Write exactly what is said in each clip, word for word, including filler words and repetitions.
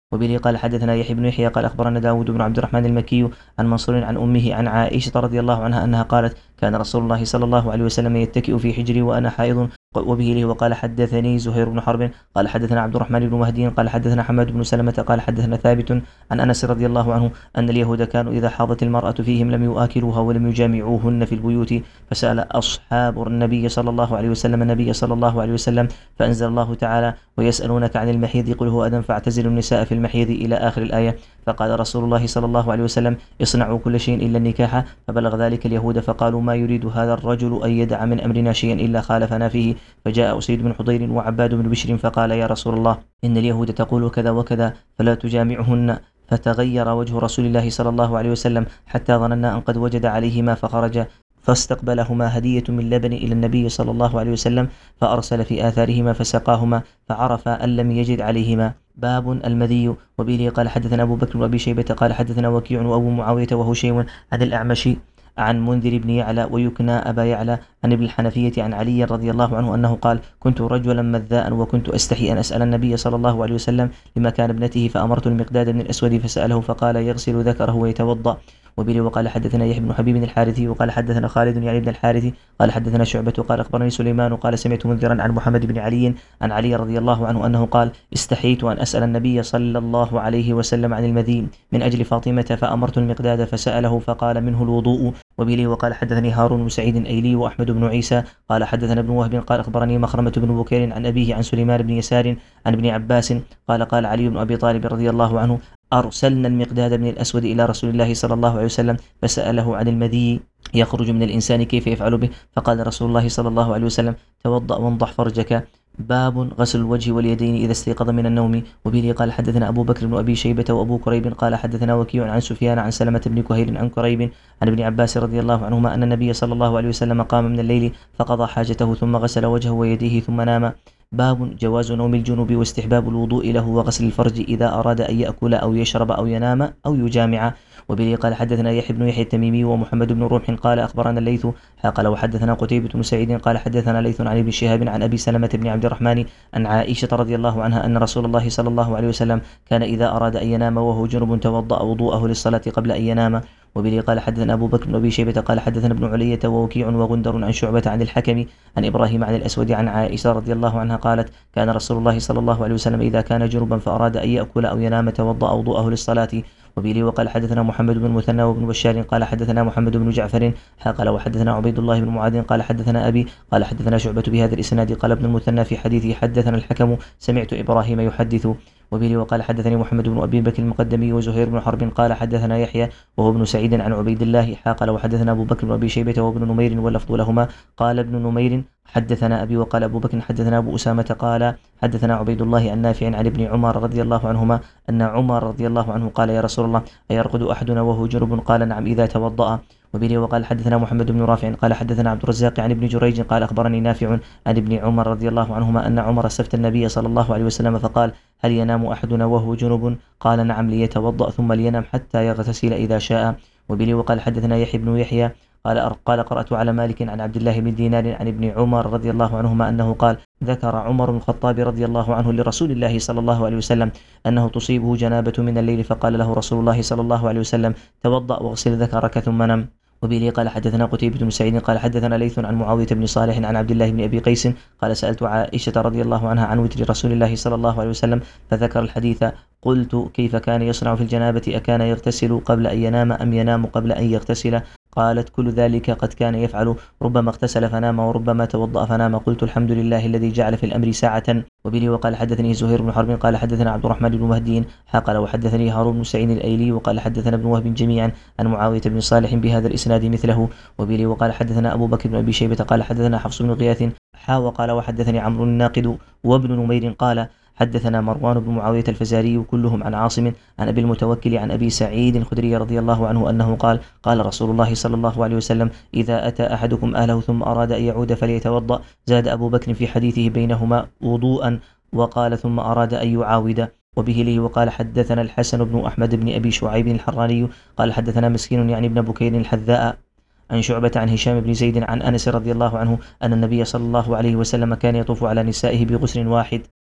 وبه قال حدثنا يحيى بن يحيى قال أخبرنا داود بن عبد الرحمن المكي عن منصور عن أمه عن عائشة رضي الله عنها أنها قالت كان رسول الله صلى الله عليه وسلم يتكئ في حجري وأنا حائض. وبه له وقال حدثني زهير بن حرب قال حدثنا عبد الرحمن بن مهدي قال حدثنا حماد بن سلمة قال حدثنا ثابت عن أنس رضي الله عنه أن اليهود كانوا إذا حاضت المرأة فيهم لم يؤكلوها ولم يجامعوهن في البيوت، فسأل أصحاب النبي صلى الله عليه وسلم النبي صلى الله عليه وسلم فأنزل الله تعالى ويسألونك عن المحيض قل هو أذى فاعتزلوا النساء في المحيض إلى آخر الآية. فقال رسول الله صلى الله عليه وسلم اصنعوا كل شيء إلا النكاح، فبلغ ذلك اليهود فقالوا ما يريد هذا الرجل أن يدع من أمرنا شيئا إلا خالفنا فيه. فجاء أسيد بن حضير وعباد بن بشر فقال يا رسول الله إن اليهود تقول كذا وكذا فلا تجامعهن. فتغير وجه رسول الله صلى الله عليه وسلم حتى ظننا أن قد وجد عليهما فخرج فاستقبلهما هدية من لبن إلى النبي صلى الله عليه وسلم فأرسل في آثارهما فسقاهما فعرف أن لم يجد عليهما. باب المذي. وبه قال حدثنا أبو بكر وأبي شيبة قال حدثنا وكيع وأبو معاوية وهشيم عن الأعمش عن منذر بن يعلى ويكنى أبا يعلى عن ابن الحنفية عن علي رضي الله عنه أنه قال كنت رجلا مذاء وكنت أستحي أن أسأل النبي صلى الله عليه وسلم لمكان ابنته فأمرت المقداد بن الأسود فسأله فقال يغسل ذكره ويتوضأ. وبه وقال حدثنا يحيى بن حبيب الحارثي وقال حدثنا خالد يعني بن الحارث قال حدثنا شعبة قال أخبرني سليمان قال سمعت منذرا عن محمد بن علي عن علي رضي الله عنه أنه قال استحيت أن أسأل النبي صلى الله عليه وسلم عن المذي من أجل فاطمة فأمرت المقداد فسأله فقال منه الوضوء. وبه وقال حدثني هارون بن سعيد أيلي وأحمد بن عيسى قال حدثنا ابن وهب قال أخبرني مخرمة بن بكير عن أبيه عن سليمان بن يسار عن ابن عباس قال قال علي بن أبي طالب رضي الله عنه أرسلنا المقداد بن الأسود إلى رسول الله صلى الله عليه وسلم فسأله عن المذي يخرج من الإنسان كيف يفعل به، فقال رسول الله صلى الله عليه وسلم توضأ وانضح فرجك. باب غسل الوجه واليدين إذا استيقظ من النوم. وبه قال حدثنا أبو بكر بن أبي شيبة وأبو كريب قال حدثنا وكيع عن سفيان عن سلمة بن كهيل عن كريب عن ابن عباس رضي الله عنهما أن النبي صلى الله عليه وسلم قام من الليل فقضى حاجته ثم غسل وجهه ويديه ثم نام. باب جواز نوم الجنوب واستحباب الوضوء له وغسل الفرج إذا أراد أن يأكل أو يشرب أو ينام أو يجامع. وبه قال حدثنا يحيى بن يحيى التميمي ومحمد بن روح قال أخبرنا الليث قال وحدثنا قتيبة بن سعيد قال حدثنا ليث عن ابن شهاب عن أبي سلمة بن عبد الرحمن عن عائشة رضي الله عنها أن رسول الله صلى الله عليه وسلم كان إذا أراد أن ينام وهو جنب توضأ وضوءه للصلاة قبل أن ينام. وبه قال حدثنا أبو بكر بن أبي شيبة قال حدثنا ابن علية ووكيع وغندر عن شعبة عن الحكم عن إبراهيم عن الأسود عن عائشة رضي الله عنها قالت كان رسول الله صلى الله عليه وسلم إذا كان جنبا فأراد أن يأكل أو ينام توضأ وضوءه للصلاة. وبه وقال حدثنا محمد بن المثنى وابن بشار قال حدثنا محمد بن جعفر قال وحدثنا عبيد الله بن معاذ قال حدثنا أبي قال حدثنا شعبة بهذا الإسناد قال ابن المثنى في حديثه حدثنا الحكم سمعت إبراهيم يحدث. وبه وقال حدثني محمد بن أبي بكر المقدمي وزهير بن حرب قال حدثنا يحيى وهو ابن سعيد عن عبيد الله قال وحدثنا أبو بكر بن أبي شيبة وابن نمير واللفظ لهما قال ابن نمير حدثنا أبي وقال أبو بكر حدثنا أبو أسامة قال حدثنا عبيد الله عن نافع عن ابن عمر رضي الله عنهما أن عمر رضي الله عنه قال يا رسول الله أيرقد أحدنا وهو جنب قال نعم إذا توضأ. وبه وقال حدثنا محمد بن رافع قال حدثنا عبد الرزاق عن ابن جريج قال أخبرني نافع عن ابن عمر رضي الله عنهما أن عمر استفتى النبي صلى الله عليه وسلم فقال هل ينام أحدنا وهو جنب قال نعم ليتوضأ ثم لينام حتى يغتسل إذا شاء. وبه وقال حدثنا يحيى بن يحيى قال قال قرأت على مالك عن عبد الله بن دينار عن ابن عمر رضي الله عنهما أنه قال ذكر عمر بن الخطاب رضي الله عنه لرسول الله صلى الله عليه وسلم أنه تصيبه جنابة من الليل فقال له رسول الله صلى الله عليه وسلم توضأ واغسل ذكرك ثم نم. وبه قال حدثنا قتيبة بن سعيد قال حدثنا ليث عن معاوية بن صالح عن عبد الله بن أبي قيس قال سألت عائشة رضي الله عنها عن وتر رسول الله صلى الله عليه وسلم فذكر الحديث قلت كيف كان يصنع في الجنابة أكان يغتسل قبل أن ينام أم ينام قبل أن يغتسل قالت كل ذلك قد كان يفعل ربما اغتسل فنام وربما توضأ فنام قلت الحمد لله الذي جعل في الأمر ساعة. وبه وقال حدثني زهير بن حرب قال حدثنا عبد الرحمن بن مهدي قال وحدثني هارون بن سعيد الأيلي وقال حدثنا ابن وهب جميعا عن معاوية بن صالح بهذا الإسناد مثله. وبه وقال حدثنا أبو بكر بن أبي شيبة قال حدثنا حفص بن غياث حا وقال وحدثني عمرو الناقد وابن نمير قال حدثنا مروان بن معاوية الفزاري كلهم عن عاصم عن أبي المتوكل عن أبي سعيد الخدري رضي الله عنه أنه قال قال رسول الله صلى الله عليه وسلم إذا أتى أحدكم أهله ثم أراد أن يعود فليتوضأ زاد أبو بكر في حديثه بينهما وضوءا وقال ثم أراد أن يعاود. وبه لي وقال حدثنا الحسن بن أحمد بن أبي شعيب الحراني قال حدثنا مسكين يعني ابن بكير الحذاء عن شعبة عن هشام بن زيد عن أنس رضي الله عنه أن النبي صلى الله عليه وسلم كان يطوف على نسائه بغسل واحد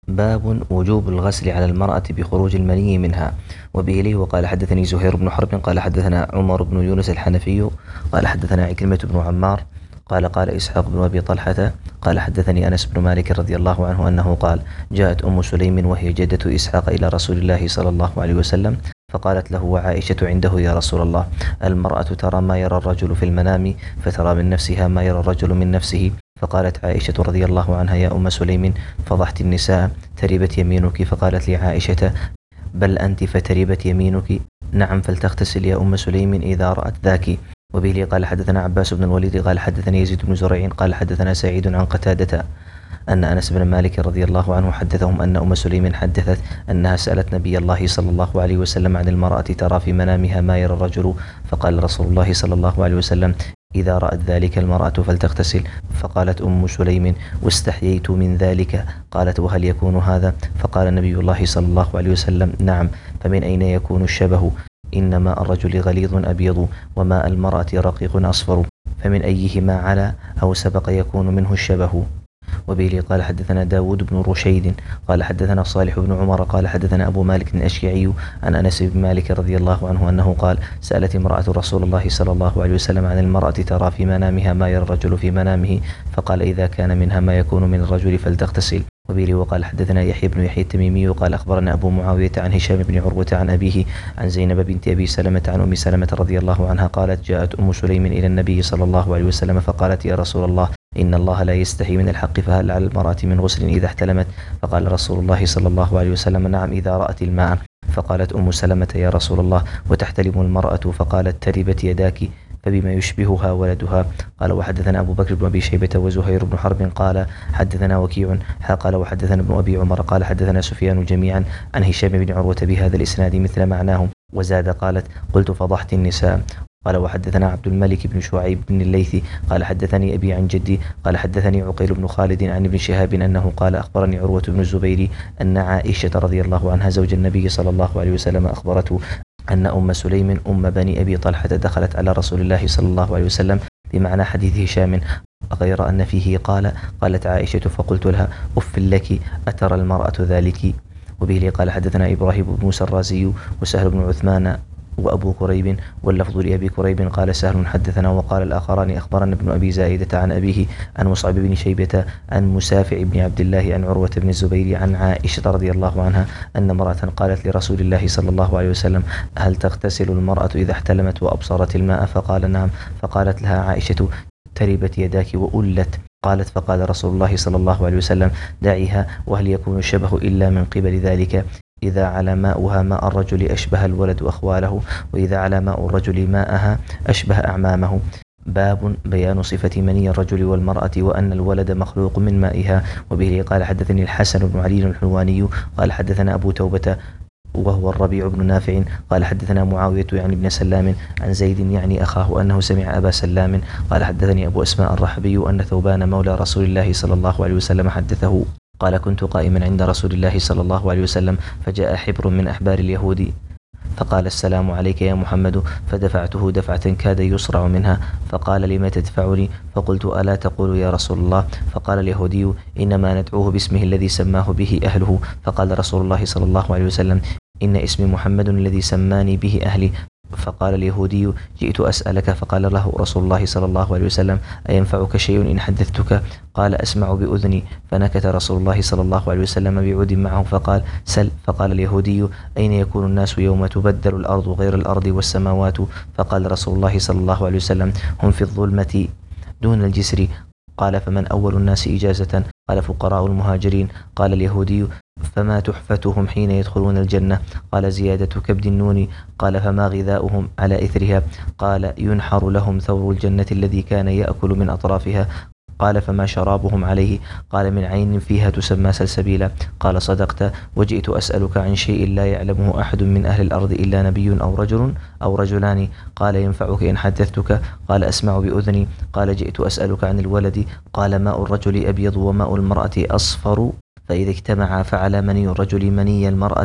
باب وجوب الغسل على المرأة بخروج المني منها. وبه لي وقال حدثني زهير بن حرب قال حدثنا عمر بن يونس الحنفي قال حدثنا عكرمة بن عمار قال قال إسحاق بن أبي طلحة قال حدثني أنس بن مالك رضي الله عنه أنه قال جاءت أم سليم وهي جدة إسحاق إلى رسول الله صلى الله عليه وسلم فقالت له وعائشة عنده يا رسول الله المرأة ترى ما يرى الرجل في المنام فترى من نفسها ما يرى الرجل من نفسه. فقالت عائشة رضي الله عنها يا أم سليم فضحت النساء تربت يمينك. فقالت لعائشة بل أنت فتربت يمينك. نعم فلتغتسل يا أم سليم إذا رأت ذاك. وبه قال حدثنا عباس بن الوليد قال حدثني يزيد بن زريع قال حدثنا سعيد عن قتادة أن أنس بن مالك رضي الله عنه حدثهم أن أم سليم حدثت أنها سألت نبي الله صلى الله عليه وسلم عن المرأة ترى في منامها ما يرى الرجل. فقال رسول الله صلى الله عليه وسلم إذا رأت ذلك المرأة فلتغتسل. فقالت أم سليم واستحييت من ذلك. قالت وهل يكون هذا؟ فقال نبي الله صلى الله عليه وسلم نعم. فمن أين يكون الشبه؟ إن ماء الرجل غليظ أبيض وماء المرأة رقيق أصفر فمن أيهما على أو سبق يكون منه الشبه. وبه قال حدثنا داود بن رشيد قال حدثنا صالح بن عمر قال حدثنا أبو مالك الأشجعي عن أنس بن مالك رضي الله عنه أنه قال سألت امرأة رسول الله صلى الله عليه وسلم عن المرأة ترى في منامها ما يرى الرجل في منامه فقال إذا كان منها ما يكون من الرجل فلتغتسل. وبه وقال حدثنا يحيى بن يحيى التميمي قال أخبرنا أبو معاوية عن هشام بن عروة عن أبيه عن زينب بنت أبي سلمة عن أم سلمة رضي الله عنها قالت جاءت أم سليم إلى النبي صلى الله عليه وسلم فقالت يا رسول الله إن الله لا يستحي من الحق فهل على المرأة من غسل إذا احتلمت؟ فقال رسول الله صلى الله عليه وسلم نعم إذا رأت الماء. فقالت أم سلمة يا رسول الله وتحتلم المرأة؟ فقالت تربت يداك فبما يشبهها ولدها. قال وحدثنا أبو بكر بن أبي شيبة وزهير بن حرب قال حدثنا وكيع قال وحدثنا ابن أبي عمر قال حدثنا سفيان جميعا عن هشام بن عروة بهذا الإسناد مثل معناه وزاد قالت قلت فضحت النساء. قال وحدثنا عبد الملك بن شعيب بن الليثي قال حدثني أبي عن جدي قال حدثني عقيل بن خالد عن ابن شهاب أنه قال أخبرني عروة بن الزبير أن عائشة رضي الله عنها زوج النبي صلى الله عليه وسلم أخبرته أن أم سليم أم بني أبي طلحة دخلت على رسول الله صلى الله عليه وسلم بمعنى حديث هشام غير أن فيه قال قالت عائشة فقلت لها أف لك أترى المرأة ذلك. وبه قال حدثنا إبراهيم بن موسى الرازي وسهل بن عثمان وأبو كريب واللفظ لأبي كريب قال سهل حدثنا وقال الآخران أخبرنا ابن أبي زائدة عن أبيه عن مصعب بن شيبة عن مسافع بن عبد الله عن عروة بن الزبير عن عائشة رضي الله عنها أن امرأة قالت لرسول الله صلى الله عليه وسلم هل تغتسل المرأة إذا احتلمت وأبصرت الماء؟ فقال نعم. فقالت لها عائشة تربت يداك وألت. قالت فقال رسول الله صلى الله عليه وسلم دعيها وهل يكون الشبه إلا من قبل ذلك؟ إذا على ماؤها ماء الرجل أشبه الولد أخواله وإذا على ماء الرجل ماءها أشبه أعمامه. باب بيان صفة مني الرجل والمرأة وأن الولد مخلوق من مائها. وبه قال حدثني الحسن بن علي الحلواني قال حدثنا أبو توبة وهو الربيع بن نافع قال حدثنا معاوية يعني ابن سلام عن زيد يعني أخاه أنه سمع أبا سلام قال حدثني أبو أسماء الرحبي أن ثوبان مولى رسول الله صلى الله عليه وسلم حدثه قال كنت قائما عند رسول الله صلى الله عليه وسلم فجاء حبر من أحبار اليهود فقال السلام عليك يا محمد فدفعته دفعة كاد يصرع منها فقال لما تدفعني؟ فقلت ألا تقول يا رسول الله؟ فقال اليهودي إنما ندعوه باسمه الذي سماه به أهله. فقال رسول الله صلى الله عليه وسلم إن اسمي محمد الذي سماني به أهلي. فقال اليهودي جئت أسألك. فقال له رسول الله صلى الله عليه وسلم أينفعك شيء إن حدثتك؟ قال أسمع بأذني. فنكت رسول الله صلى الله عليه وسلم بعود معه فقال سل. فقال اليهودي أين يكون الناس يوم تبدل الأرض غير الأرض والسماوات؟ فقال رسول الله صلى الله عليه وسلم هم في الظلمة دون الجسر. قال فمن أول الناس إجازة؟ قال فقراء المهاجرين. قال اليهودي فما تحفتهم حين يدخلون الجنة؟ قال زيادة كبد النون. قال فما غذاؤهم على إثرها؟ قال ينحر لهم ثور الجنة الذي كان يأكل من أطرافها. قال فما شرابهم عليه؟ قال من عين فيها تسمى سلسبيلا. قال صدقت وجئت أسألك عن شيء لا يعلمه أحد من أهل الأرض إلا نبي أو رجل أو رجلان. قال ينفعك إن حدثتك؟ قال أسمع بأذني. قال جئت أسألك عن الولد. قال ماء الرجل أبيض وماء المرأة أصفر فإذا اجتمعا فعلى مني الرجل مني المرأة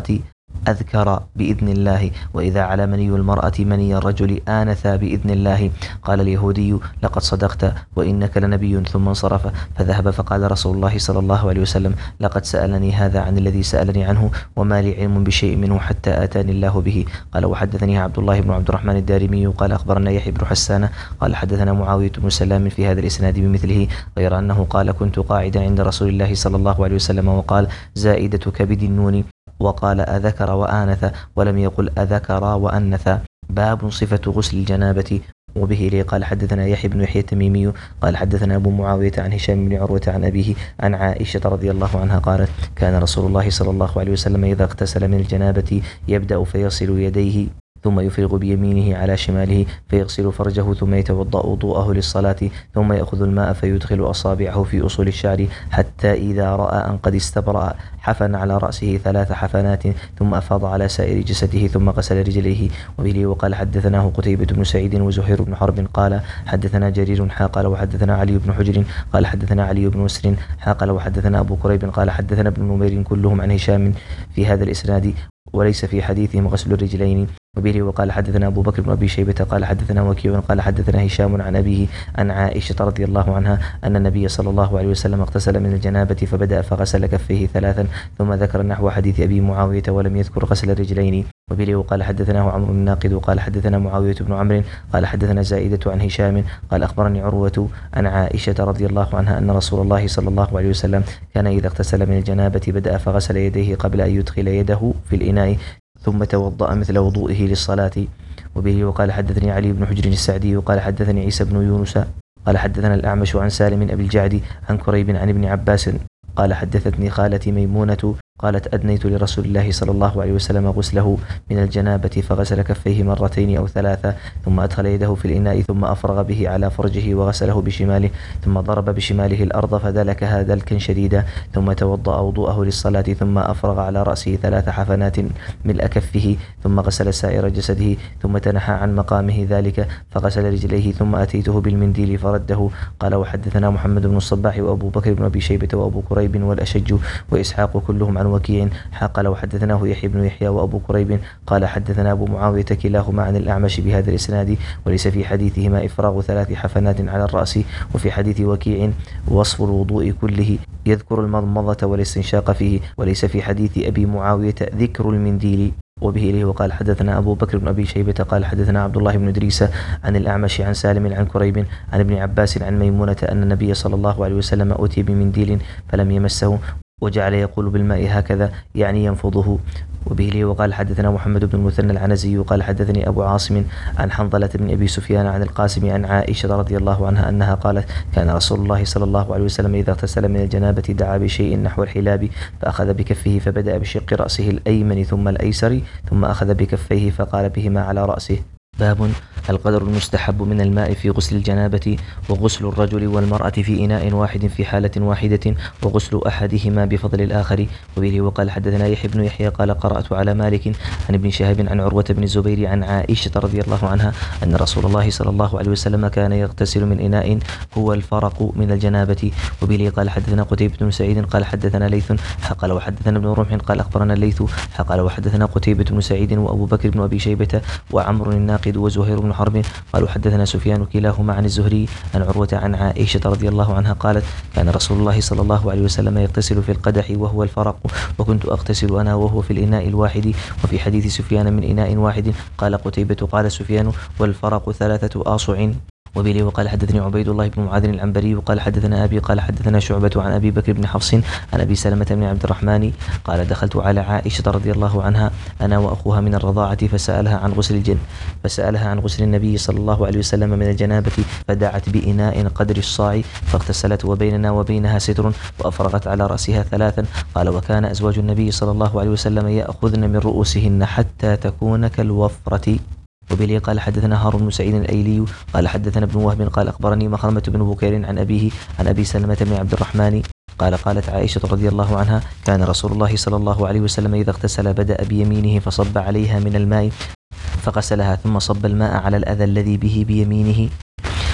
أذكر بإذن الله، وإذا على مني المرأة مني الرجل آنث بإذن الله. قال اليهودي: لقد صدقت وإنك لنبي. ثم انصرف فذهب، فقال رسول الله صلى الله عليه وسلم: لقد سألني هذا عن الذي سألني عنه، وما لي علم بشيء منه حتى آتاني الله به. قال: وحدثني عبد الله بن عبد الرحمن الدارمي قال أخبرنا يحيى بن حسان قال حدثنا معاوية بن سلام في هذا الإسناد بمثله، غير أنه قال: كنت قاعدا عند رسول الله صلى الله عليه وسلم، وقال: زائدة كبد النون، وقال: أذكر وآنث، ولم يقل أذكر وأنث. باب صفة غسل الجنابة. وبه إليه قال حدثنا يحيى بن يحيى التميمي قال حدثنا أبو معاوية عن هشام بن عروة عن أبيه عن عائشة رضي الله عنها قالت: كان رسول الله صلى الله عليه وسلم إذا اغتسل من الجنابة يبدأ فيصل يديه ثم يفرغ بيمينه على شماله فيغسل فرجه ثم يتوضأ وضوءه للصلاة ثم يأخذ الماء فيدخل أصابعه في أصول الشعر حتى إذا رأى أن قد استبرأ حفن على رأسه ثلاث حفنات ثم أفاض على سائر جسده ثم غسل رجليه. وبه وقال حدثناه قتيبة بن سعيد وزهير بن حرب قال حدثنا جرير قال وحدثنا علي بن حجر قال حدثنا علي بن مسر قال وحدثنا أبو كريب قال حدثنا ابن نمير كلهم عن هشام في هذا الإسناد وليس في حديثهم غسل الرجلين. وبه وقال حدثنا أبو بكر بن أبي شيبة قال حدثنا وكيع قال حدثنا هشام عن أبيه عن عائشة رضي الله عنها أن النبي صلى الله عليه وسلم اغتسل من الجنابة فبدأ فغسل كفيه ثلاثا ثم ذكر نحو حديث أبي معاوية ولم يذكر غسل الرجلين. وبه وقال حدثناه عمرو الناقد قال حدثنا معاوية بن عمرو قال حدثنا زائدة عن هشام قال أخبرني عروة عن عائشة رضي الله عنها أن رسول الله صلى الله عليه وسلم كان إذا اغتسل من الجنابة بدأ فغسل يديه قبل أن يدخل يده في الإناء ثم توضأ مثل وضوئه للصلاة. وبه وقال حدثني علي بن حجر السعدي وقال حدثني عيسى بن يونس قال حدثنا الأعمش عن سالم أبي الجعد عن كريب عن ابن عباس قال حدثتني خالتي ميمونة قالت أدنيت لرسول الله صلى الله عليه وسلم غسله من الجنابة فغسل كفيه مرتين أو ثلاثة ثم أدخل يده في الإناء ثم أفرغ به على فرجه وغسله بشماله ثم ضرب بشماله الأرض فدلكها دلكا شديدا ثم توضأ وضوءه للصلاة ثم أفرغ على رأسه ثلاث حفنات ملء كفه ثم غسل سائر جسده ثم تنحى عن مقامه ذلك فغسل رجليه ثم أتيته بالمنديل فرده. قال وحدثنا محمد بن الصباح وأبو بكر بن أبي شيبة وأبو كريب والأشج وإسحاق كلهم عن وكيع قال وحدثناه يحيى بن يحيى وأبو كريب قال حدثنا أبو معاوية كلاهما عن الأعمش بهذا الإسناد وليس في حديثهما إفراغ ثلاث حفنات على الرأس. وفي حديث وكيع وصف الوضوء كله يذكر المضمضة والاستنشاق فيه وليس في حديث أبي معاوية ذكر المنديل. وبه إليه وقال حدثنا أبو بكر بن أبي شيبة قال حدثنا عبد الله بن إدريس عن الأعمش عن سالم عن كريب عن ابن عباس عن ميمونة أن النبي صلى الله عليه وسلم أتي بمنديل فلم يمسه وجعل يقول بالماء هكذا يعني ينفضه. وبه لي وقال حدثنا محمد بن المثنى العنزي وقال حدثني أبو عاصم عن حنظلة بن أبي سفيان عن القاسم عن عائشة رضي الله عنها أنها قالت كان رسول الله صلى الله عليه وسلم إذا اغتسل من الجنابة دعا بشيء نحو الحلاب فأخذ بكفه فبدأ بشق رأسه الأيمن ثم الأيسر ثم أخذ بكفيه فقال بهما على رأسه. باب القدر المستحب من الماء في غسل الجنابة وغسل الرجل والمرأة في إناء واحد في حالة واحدة وغسل أحدهما بفضل الآخر. وبه وقال حدثنا يحيى بن يحيى قال قرأت على مالك عن ابن شهاب عن عروة بن الزبير عن عائشة رضي الله عنها أن رسول الله صلى الله عليه وسلم كان يغتسل من إناء هو الفرق من الجنابة. وبه قال حدثنا قتيبة بن سعيد قال حدثنا ليث قال وحدثنا ابن رمح قال أخبرنا الليث قال وحدثنا قتيبة بن سعيد وأبو بكر بن أبي شيبة وعمر الناقد وزهير بن حرب قالوا حدثنا سفيان كلاهما عن الزهري عن عروة عن عائشة رضي الله عنها قالت كان رسول الله صلى الله عليه وسلم يغتسل في القدح وهو الفرق وكنت أغتسل أنا وهو في الإناء الواحد. وفي حديث سفيان من إناء واحد قال قتيبة قال سفيان والفرق ثلاثة آصع. وبه وقال حدثني عبيد الله بن معاذ العنبري وقال حدثنا أبي قال حدثنا شعبة عن أبي بكر بن حفص عن أبي سلمة بن عبد الرحمن قال دخلت على عائشة رضي الله عنها أنا وأخوها من الرضاعة فسألها عن غسل الجن فسألها عن غسل النبي صلى الله عليه وسلم من الجنابة فدعت بإناء قدر الصاع فاغتسلت وبيننا وبينها ستر وأفرغت على رأسها ثلاثا. قال وكان أزواج النبي صلى الله عليه وسلم يأخذن من رؤوسهن حتى تكون كالوفرة. وبه قال حدثنا هارون بن سعيد الأيلي قال حدثنا ابن وهب قال أخبرني مخرمة بن بكير عن أبيه عن أبي سلمة بن عبد الرحمن قال قالت عائشة رضي الله عنها كان رسول الله صلى الله عليه وسلم إذا اغتسل بدأ بيمينه فصب عليها من الماء فغسلها ثم صب الماء على الأذى الذي به بيمينه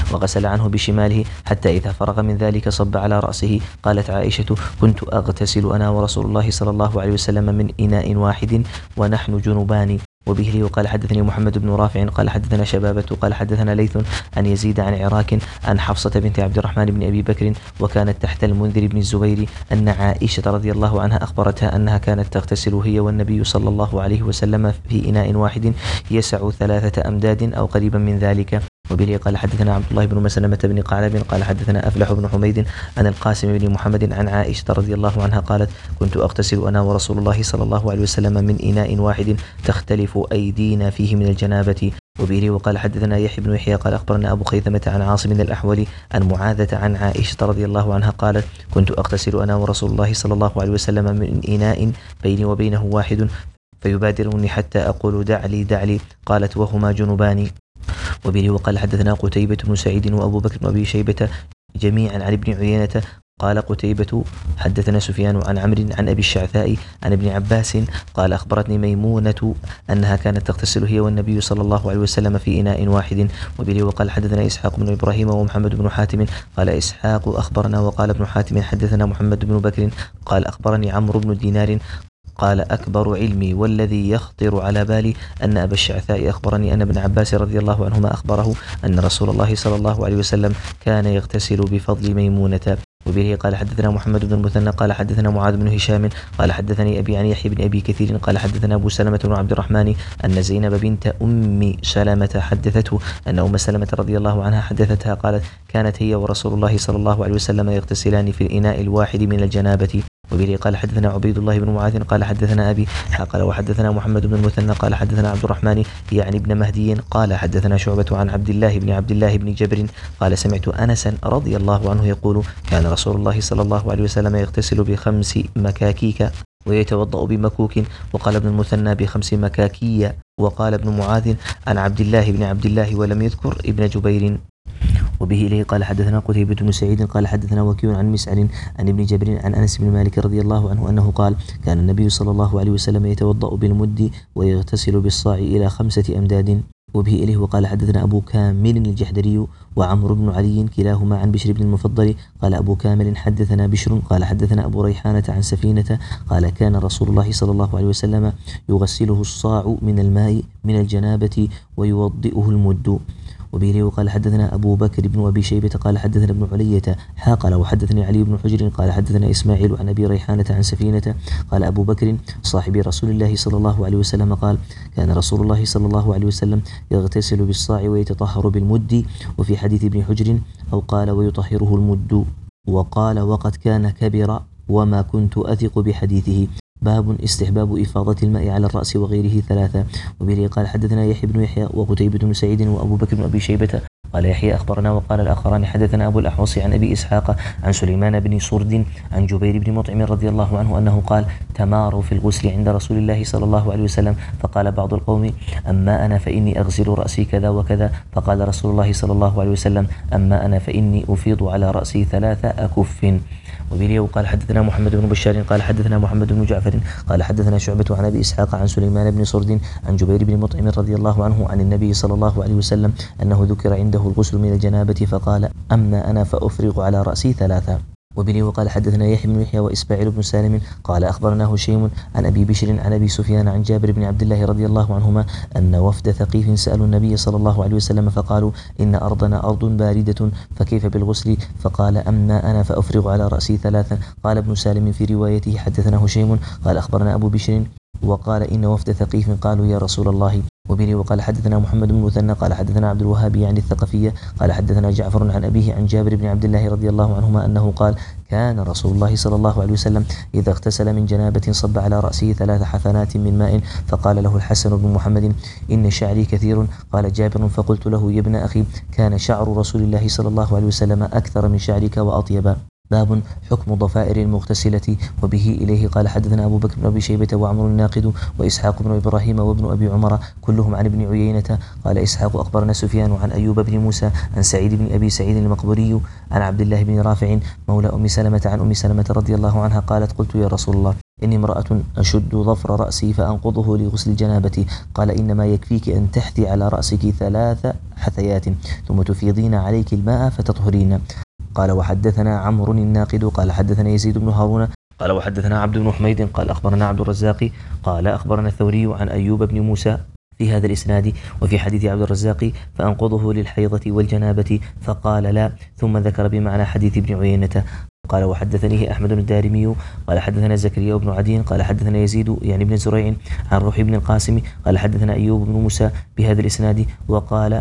وغسل عنه بشماله حتى إذا فرغ من ذلك صب على رأسه. قالت عائشة: كنت أغتسل أنا ورسول الله صلى الله عليه وسلم من إناء واحد ونحن جنبان. وبه لي وقال حدثني محمد بن رافع قال حدثنا شبابة قال حدثنا ليث عن يزيد عن عراك عن حفصة بنت عبد الرحمن بن أبي بكر وكانت تحت المنذر بن الزبير أن عائشة رضي الله عنها أخبرتها أنها كانت تغتسل هي والنبي صلى الله عليه وسلم في إناء واحد يسع ثلاثة أمداد أو قريبا من ذلك. وبه قال حدثنا عبد الله بن مسلمة بن قعنب قال حدثنا أفلح بن حميد عن القاسم بن محمد عن عائشة رضي الله عنها قالت: كنت أغتسل أنا ورسول الله صلى الله عليه وسلم من إناء واحد تختلف أيدينا فيه من الجنابة. وبه وقال حدثنا يحيى بن يحيى قال أخبرنا أبو خيثمة عن عاصم الأحولي عن معاذة عن عائشة رضي الله عنها قالت: كنت أغتسل أنا ورسول الله صلى الله عليه وسلم من إناء بيني وبينه واحد فيبادرني حتى أقول دعلي دعلي. قالت: وهما جنبان. وبه وقال حدثنا قتيبة بن سعيد وأبو بكر وأبي شيبة جميعا عن ابن عيينة قال قتيبة حدثنا سفيان عن عمرو عن أبي الشعثاء عن ابن عباس قال: أخبرتني ميمونة أنها كانت تغتسل هي والنبي صلى الله عليه وسلم في إناء واحد. وبه وقال حدثنا إسحاق بن إبراهيم ومحمد بن حاتم قال إسحاق أخبرنا وقال ابن حاتم حدثنا محمد بن بكر قال أخبرني عمرو بن دينار قال: أكبر علمي والذي يخطر على بالي أن أبا الشعثاء أخبرني أن ابن عباس رضي الله عنهما أخبره أن رسول الله صلى الله عليه وسلم كان يغتسل بفضل ميمونة. وبه قال حدثنا محمد بن المثنى قال حدثنا معاذ بن هشام قال حدثني أبي عن يحيى بن أبي كثير قال حدثنا أبو سلمة بن عبد الرحمن أن زينب بنت أم سلمة حدثته أن أم سلمة رضي الله عنها حدثتها قالت: كانت هي ورسول الله صلى الله عليه وسلم يغتسلان في الإناء الواحد من الجنابة. وبه قال حدثنا عبيد الله بن معاذ قال حدثنا أبي قال وحدثنا محمد بن المثنى قال حدثنا عبد الرحمن يعني ابن مهدي قال حدثنا شعبة عن عبد الله بن عبد الله بن جبر قال: سمعت أنسا رضي الله عنه يقول: كان رسول الله صلى الله عليه وسلم يغتسل بخمس مكاكيك ويتوضأ بمكوك. وقال ابن المثنى بخمس مكاكي. وقال ابن معاذ عن عبد الله بن عبد الله ولم يذكر ابن جبير. وبه إليه قال حدثنا قتيبة بن سعيد قال حدثنا وكيع عن مسعر عن ابن جبر عن أنس بن مالك رضي الله عنه أنه قال: كان النبي صلى الله عليه وسلم يتوضأ بالمد ويغتسل بالصاع إلى خمسة أمداد. وبه إليه وقال حدثنا أبو كامل الجحدري وعمرو بن علي كلاهما عن بشر بن المفضل قال أبو كامل حدثنا بشر قال حدثنا أبو ريحانة عن سفينة قال: كان رسول الله صلى الله عليه وسلم يغسله الصاع من الماء من الجنابة ويوضئه المد. وبه وقال حدثنا أبو بكر بن أبي شيبة قال حدثنا ابن علية قال وحدثني علي بن حجر قال حدثنا إسماعيل عن أبي ريحانة عن سفينة قال أبو بكر صاحب رسول الله صلى الله عليه وسلم قال: كان رسول الله صلى الله عليه وسلم يغتسل بالصاع ويتطهر بالمد. وفي حديث ابن حجر أو قال ويطهره المد. وقال: وقد كان كبر وما كنت أثق بحديثه. باب استحباب إفاضة الماء على الرأس وغيره ثلاثة. وبه قال حدثنا يحيى بن يحيى وقتيبة بن سعيد وأبو بكر بن أبي شيبة قال يحيى أخبرنا وقال الآخران حدثنا أبو الأحوص عن أبي إسحاق عن سليمان بن سرد عن جبير بن مطعم رضي الله عنه أنه قال: تماروا في الغسل عند رسول الله صلى الله عليه وسلم فقال بعض القوم: أما أنا فإني أغسل رأسي كذا وكذا. فقال رسول الله صلى الله عليه وسلم: أما أنا فإني أفيض على رأسي ثلاث أكف. وبه وقال حدثنا محمد بن بشار قال حدثنا محمد بن جعفر قال حدثنا شعبة عن أبي إسحاق عن سليمان بن سرد عن جبير بن مطعم رضي الله عنه عن النبي صلى الله عليه وسلم أنه ذكر عنده الغسل من الجنابة فقال: أما أنا فأفرغ على رأسي ثلاثة. وبه وقال حدثنا يحيى بن يحيى وإسماعيل بن سالم قال أخبرنا هشيم عن أبي بشر عن أبي سفيان عن جابر بن عبد الله رضي الله عنهما أن وفد ثقيف سألوا النبي صلى الله عليه وسلم فقالوا: إن أرضنا أرض باردة فكيف بالغسل؟ فقال: أما أنا فأفرغ على رأسي ثلاثا. قال ابن سالم في روايته حدثنا هشيم قال أخبرنا أبو بشر وقال: إن وفد ثقيف قالوا: يا رسول الله. وبه وقال حدثنا محمد بن مثنى قال حدثنا عبد الوهاب يعني الثقفية قال حدثنا جعفر عن أبيه عن جابر بن عبد الله رضي الله عنهما أنه قال: كان رسول الله صلى الله عليه وسلم إذا اغتسل من جنابة صب على رأسه ثلاث حفنات من ماء. فقال له الحسن بن محمد: إن شعري كثير. قال جابر: فقلت له: يا ابن أخي، كان شعر رسول الله صلى الله عليه وسلم أكثر من شعرك وأطيب. باب حكم ضفائر المغتسلة. وبه إليه قال حدثنا أبو بكر بن أبي شيبة وعمر الناقد وإسحاق بن إبراهيم وابن أبي عمر كلهم عن ابن عيينة. قال إسحاق أخبرنا سفيان عن أيوب بن موسى عن سعيد بن أبي سعيد المقبري عن عبد الله بن رافع مولى أم سلمة عن أم سلمة رضي الله عنها قالت قلت يا رسول الله إني امرأة أشد ظفر رأسي فأنقضه لغسل الجنابة. قال إنما يكفيك أن تحثي على رأسك ثلاث حثيات ثم تفيضين عليك الماء فتطهرين. قال وحدثنا عمرو الناقد قال حدثنا يزيد بن هارون قال وحدثنا عبد بن حميد قال أخبرنا عبد الرزاق قال أخبرنا الثوري عن أيوب بن موسى في هذا الإسناد. وفي حديث عبد الرزاق فأنقضه للحيضة والجنابة فقال لا، ثم ذكر بمعنى حديث ابن عيينة. قال وحدثنيه أحمد الدارمي قال حدثنا زكريا بن عدين قال حدثنا يزيد يعني بن زريع عن روح بن القاسم قال حدثنا أيوب بن موسى بهذا الإسناد وقال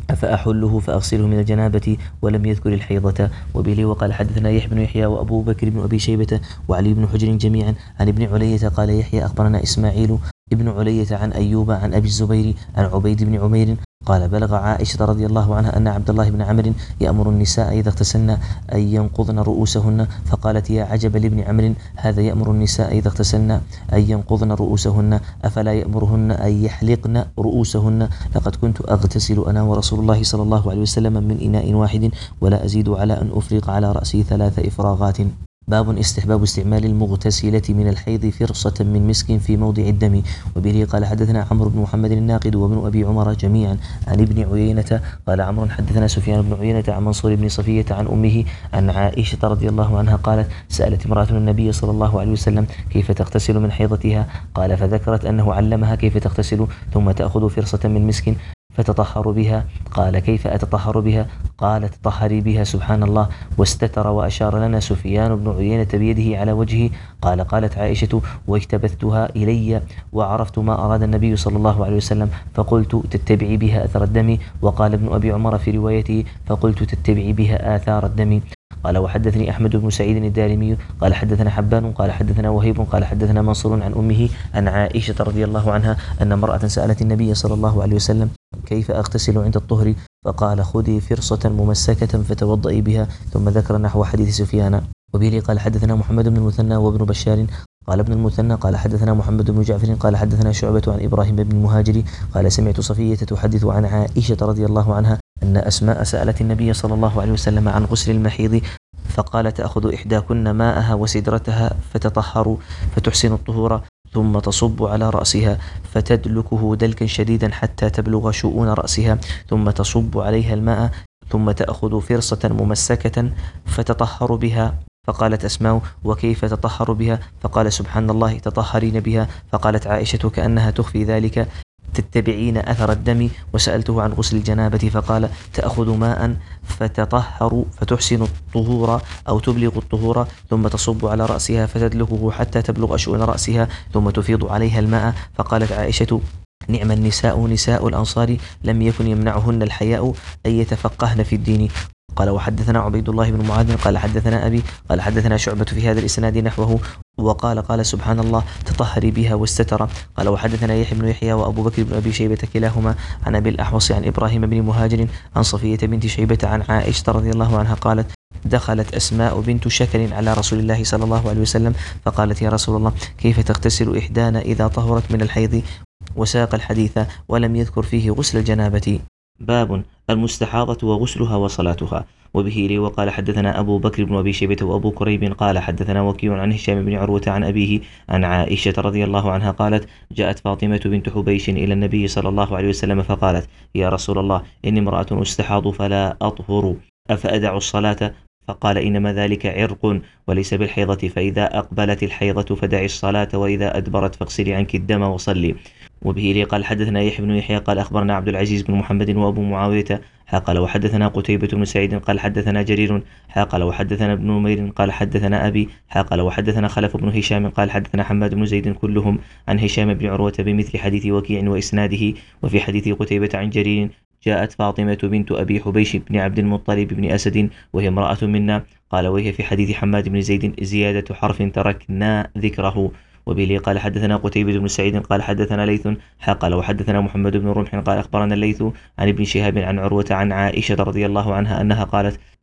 فأحله فأغسله من الجنابة ولم يذكر الحيضة. وبه وقال حدثنا يحيى بن يحيى وأبو بكر بن أبي شيبة وعلي بن حجر جميعا عن ابن علية قال يحيى أخبرنا إسماعيل ابن علية عن أيوب عن أبي الزبير عن عبيد بن عمير قال بلغ عائشة رضي الله عنها أن عبد الله بن عمرو يأمر النساء إذا اغتسلن أن ينقضن رؤوسهن. فقالت يا عجب لابن عمرو هذا يأمر النساء إذا اغتسلن أن ينقضن رؤوسهن أفلا يأمرهن أن يحلقن رؤوسهن. لقد كنت أغتسل أنا ورسول الله صلى الله عليه وسلم من إناء واحد ولا أزيد على أن أفرغ على رأسي ثلاث إفراغات. باب استحباب استعمال المغتسلة من الحيض فرصة من مسك في موضع الدم. وبه قال حدثنا عمرو بن محمد الناقد وابن أبي عمر جميعا عن ابن عيينة قال عمرو حدثنا سفيان بن عيينة عن منصور بن صفية عن أمه عن عائشة رضي الله عنها قالت سألت امرأة النبي صلى الله عليه وسلم كيف تغتسل من حيضتها قال فذكرت أنه علمها كيف تغتسل ثم تأخذ فرصة من مسك فتطهر بها. قال كيف أتطهر بها؟ قال تطهري بها سبحان الله. واستتر وأشار لنا سفيان بن عيينة بيده على وجهه. قال قالت عائشة واجتبثتها إلي وعرفت ما أراد النبي صلى الله عليه وسلم فقلت تتبعي بها أثر الدم. وقال ابن أبي عمر في روايته فقلت تتبعي بها آثار الدم. قال وحدثني أحمد بن سعيد الدارمي قال حدثنا حبان قال حدثنا وهيب قال حدثنا منصور عن أمه عن عائشة رضي الله عنها أن امرأة سألت النبي صلى الله عليه وسلم كيف أغتسل عند الطهر فقال خذي فرصة ممسكة فتوضئي بها ثم ذكر نحو حديث سفيان. وبه قال حدثنا محمد بن المثنى وابن بشار قال ابن المثنى قال حدثنا محمد بن جعفر قال حدثنا شعبة عن إبراهيم بن المهاجر قال سمعت صفية تحدث عن عائشة رضي الله عنها أن أسماء سألت النبي صلى الله عليه وسلم عن غسل المحيض فقال تأخذ إحداكن ماءها وسدرتها فتطهر فتحسن الطهور ثم تصب على رأسها فتدلكه دلكا شديدا حتى تبلغ شؤون رأسها ثم تصب عليها الماء ثم تأخذ فرصة ممسكة فتطهر بها. فقالت أسماء وكيف تطهر بها؟ فقال سبحان الله تطهرين بها. فقالت عائشة كأنها تخفي ذلك تتبعين أثر الدم. وسألته عن غسل الجنابة فقال تأخذ ماء فتطهر فتحسن الطهور أو تبلغ الطهور ثم تصب على رأسها فتدلكه حتى تبلغ شؤون رأسها ثم تفيض عليها الماء. فقالت عائشة نعم النساء نساء الأنصار لم يكن يمنعهن الحياء أن يتفقهن في الدين. قال وحدثنا عبيد الله بن معاذ قال حدثنا أبي قال حدثنا شعبة في هذا الإسناد نحوه وقال قال سبحان الله تطهري بها واستتر. قال وحدثنا يحيى بن يحيى وأبو بكر بن أبي شيبة كلاهما عن أبي الأحوص عن إبراهيم بن مهاجر عن صفية بنت شيبة عن عائشة رضي الله عنها قالت دخلت أسماء بنت شكل على رسول الله صلى الله عليه وسلم فقالت يا رسول الله كيف تغتسل إحدانا إذا طهرت من الحيض وساق الحديث ولم يذكر فيه غسل الجنابة. باب المستحاضة وغسلها وصلاتها. وبه لي وقال حدثنا أبو بكر بن أبي شيبة وأبو كريب قال حدثنا وكيع عن هشام بن عروة عن أبيه عن عائشة رضي الله عنها قالت جاءت فاطمة بنت حبيش إلى النبي صلى الله عليه وسلم فقالت يا رسول الله إني امرأة أستحاض فلا أطهر أفأدع الصلاة؟ فقال إنما ذلك عرق وليس بالحيضة فإذا أقبلت الحيضة فدعي الصلاة وإذا أدبرت فاغسلي عنك الدم وصلي. وبه لي قال حدثنا يحيى بن يحيى قال أخبرنا عبد العزيز بن محمد وأبو معاوية قال وحدثنا قتيبة بن سعيد قال حدثنا جرير قال وحدثنا ابن نمير قال حدثنا أبي قال وحدثنا خلف بن هشام قال حدثنا حماد بن زيد كلهم عن هشام بن عروة بمثل حديث وكيع وإسناده. وفي حديث قتيبة عن جرير جاءت فاطمة بنت أبي حبيش بن عبد المطلب بن أسد وهي امرأة منا. قال وهي في حديث حماد بن زيد زيادة حرف تركنا ذكره. وبه قال حدثنا قتيبة بن سعيد قال حدثنا ليث قال وحدثنا محمد بن رمح قال أخبرنا الليث عن ابن شهاب عن عروة عن عائشة رضي الله عنها أنها قالت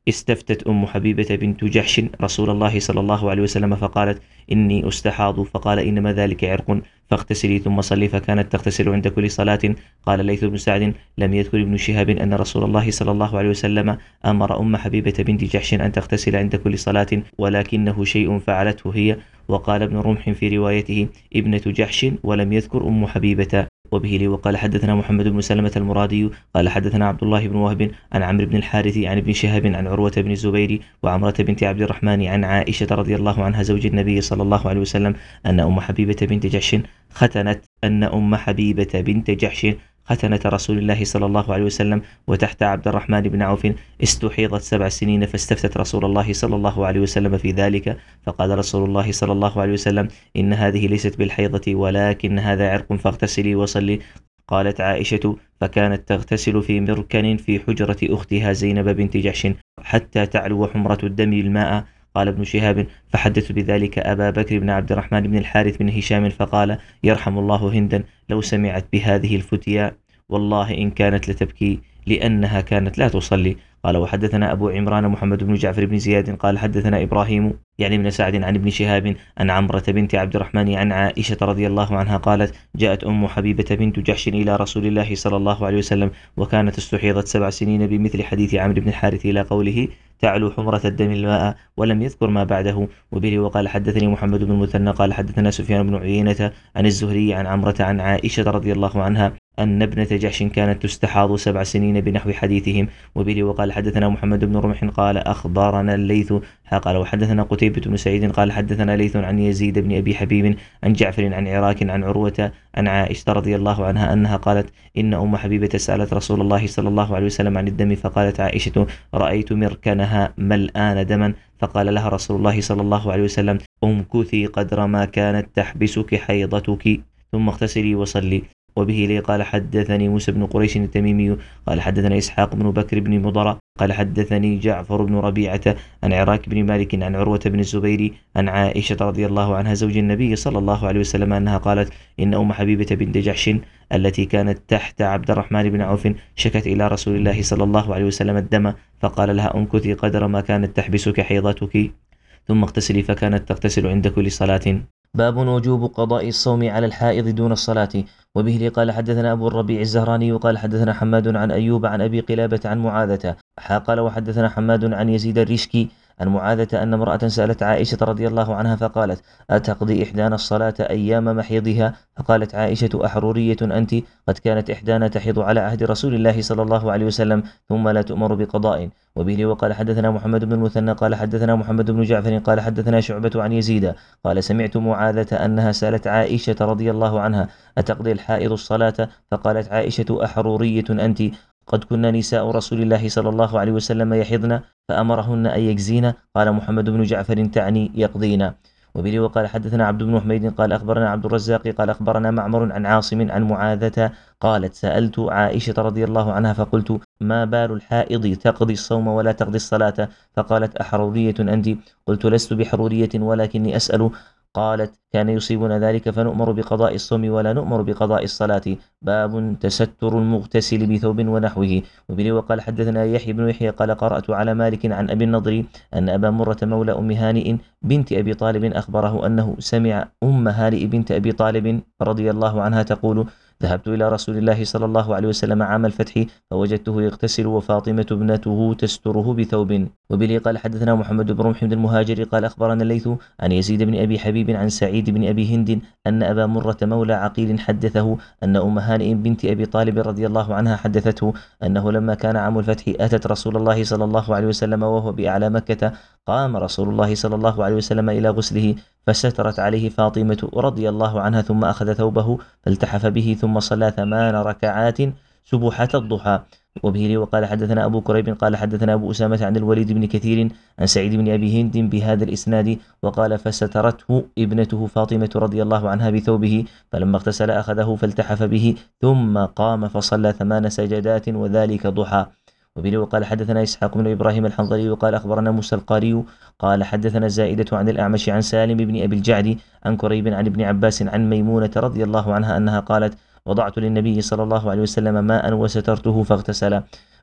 استفتت أم حبيبة بنت جحش رسول الله صلى الله عليه وسلم فقالت: إني أستحاض، فقال: إنما ذلك عرق، فاغتسلي ثم صلي. فكانت تغتسل عند كل صلاة. قال ليث بن سعد: لم يذكر ابن شهاب أن رسول الله صلى الله عليه وسلم أمر أم حبيبة بنت جحش أن تغتسل عند كل صلاة، ولكنه شيء فعلته هي. وقال ابن رمح في روايته: ابنة جحش، ولم يذكر أم حبيبة. وبه لي وقال حدثنا محمد بن سلمة المرادي قال حدثنا عبد الله بن وهب عن عمرو بن الحارث عن ابن شهاب عن عروة بن الزبير وعمرة بنت عبد الرحمن عن عائشة رضي الله عنها زوج النبي صلى الله عليه وسلم أن أم حبيبة بنت جحش ختنت أن أم حبيبة بنت جحش ختنة رسول الله صلى الله عليه وسلم وتحت عبد الرحمن بن عوف استحيضت سبع سنين، فاستفتت رسول الله صلى الله عليه وسلم في ذلك، فقال رسول الله صلى الله عليه وسلم: إن هذه ليست بالحيضة، ولكن هذا عرق، فاغتسلي وصلي. قالت عائشة: فكانت تغتسل في مركن في حجرة أختها زينب بنت جحش حتى تعلو حمرة الدم الماء. قال ابن شهاب: فحدثت بذلك أبا بكر بن عبد الرحمن بن الحارث بن هشام فقال: يرحم الله هندا لو سمعت بهذه الفتيا، والله إن كانت لتبكي لأنها كانت لا تصلي. قال: وحدثنا أبو عمران محمد بن جعفر بن زياد قال حدثنا إبراهيم يعني بن سعد عن ابن شهاب عن عمرة بنت عبد الرحمن عن عائشة رضي الله عنها قالت: جاءت أم حبيبة بنت جحش إلى رسول الله صلى الله عليه وسلم وكانت استحيضت سبع سنين بمثل حديث عمرو بن الحارث إلى قوله: تعلو حمرة الدم الماء، ولم يذكر ما بعده. وبه وقال حدثني محمد بن المثنى قال حدثنا سفيان بن عيينة عن الزهري عن عمرة عن عائشة رضي الله عنها أن ابنة جحش كانت تستحاض سبع سنين بنحو حديثهم. وبه وقال حدثنا محمد بن رمح قال أخبرنا الليث قال وحدثنا قتيبة بن سعيد قال حدثنا ليث عن يزيد بن أبي حبيب عن جعفر عن عراك عن عروة عن عائشة رضي الله عنها أنها قالت: إن أم حبيبة سألت رسول الله صلى الله عليه وسلم عن الدم، فقالت عائشة: رأيت مركنها ملآن دما، فقال لها رسول الله صلى الله عليه وسلم: امكثي قدر ما كانت تحبسك حيضتك ثم اغتسلي وصلي. وبه لي قال حدثني موسى بن قريش التميمي قال حدثنا إسحاق بن بكر بن مضر قال حدثني جعفر بن ربيعة عن عراك بن مالك عن عروة بن الزبير عن عائشة رضي الله عنها زوج النبي صلى الله عليه وسلم أنها قالت: إن أم حبيبة بنت جحش التي كانت تحت عبد الرحمن بن عوف شكت إلى رسول الله صلى الله عليه وسلم الدم، فقال لها: امكثي قدر ما كانت تحبسك حيضتك ثم اغتسلي، فكانت تغتسل عند كل صلاة. باب وجوب قضاء الصوم على الحائض دون الصلاة. وبه لي قال حدثنا أبو الربيع الزهراني وقال حدثنا حماد عن أيوب عن أبي قلابة عن معاذة قال وحدثنا حماد عن يزيد الرشكي عن معاذة أن امرأة سألت عائشة رضي الله عنها فقالت: أتقضي إحدانا الصلاة أيام محيضها؟ فقالت عائشة: أحرورية أنت؟ قد كانت إحدانا تحيض على عهد رسول الله صلى الله عليه وسلم ثم لا تؤمر بقضاء. وبه لي وقال حدثنا محمد بن المثنى قال حدثنا محمد بن جعفر قال حدثنا شعبة عن يزيد قال سمعت معاذة أنها سألت عائشة رضي الله عنها: أتقضي الحائض الصلاة؟ فقالت عائشة: أحرورية أنت؟ قد كنا نساء رسول الله صلى الله عليه وسلم يحضن فأمرهن أن يجزين. قال محمد بن جعفر: تعني يقضين. وبه وقال حدثنا عبد بن حميد قال أخبرنا عبد الرزاق قال أخبرنا معمر عن عاصم عن معاذة قالت: سألت عائشة رضي الله عنها فقلت: ما بال الحائض تقضي الصوم ولا تقضي الصلاة؟ فقالت: أحرورية أنت؟ قلت: لست بحرورية ولكني أسأل. قالت: كان يصيبنا ذلك فنؤمر بقضاء الصوم ولا نؤمر بقضاء الصلاة. باب تستر المغتسل بثوب ونحوه. وبه وقال حدثنا يحيى بن يحيى قال قرأت على مالك عن أبي النضر أن أبا مرة مولى أم هانئ بنت أبي طالب أخبره أنه سمع أم هانئ بنت أبي طالب رضي الله عنها تقول: ذهبت إلى رسول الله صلى الله عليه وسلم عام الفتح فوجدته يغتسل وفاطمة ابنته تستره بثوب. وبه قال حدثنا محمد بن رمح بن المهاجر قال أخبرنا الليث عن يزيد بن أبي حبيب عن سعيد بن أبي هند أن أبا مرة مولى عقيل حدثه أن أم هانئ بنت أبي طالب رضي الله عنها حدثته أنه لما كان عام الفتح أتت رسول الله صلى الله عليه وسلم وهو بأعلى مكة، قام رسول الله صلى الله عليه وسلم إلى غسله فسترت عليه فاطمة رضي الله عنها ثم أخذ ثوبه فالتحف به ثم صلى ثمان ركعات سبحة الضحى. وبه وقال حدثنا أبو كريب قال حدثنا أبو أسامة عن الوليد بن كثير عن سعيد بن أبي هند بهذا الإسناد وقال: فسترته ابنته فاطمة رضي الله عنها بثوبه فلما اغتسل أخذه فالتحف به ثم قام فصلى ثمان سجدات وذلك ضحى. وبه وقال حدثنا إسحاق بن إبراهيم الحنظلي وقال أخبرنا موسى القاري قال حدثنا زائدة عن الأعمش عن سالم بن أبي الجعد عن كريب عن ابن عباس عن ميمونة رضي الله عنها أنها قالت: وضعت للنبي صلى الله عليه وسلم ماء وسترته فاغتسل.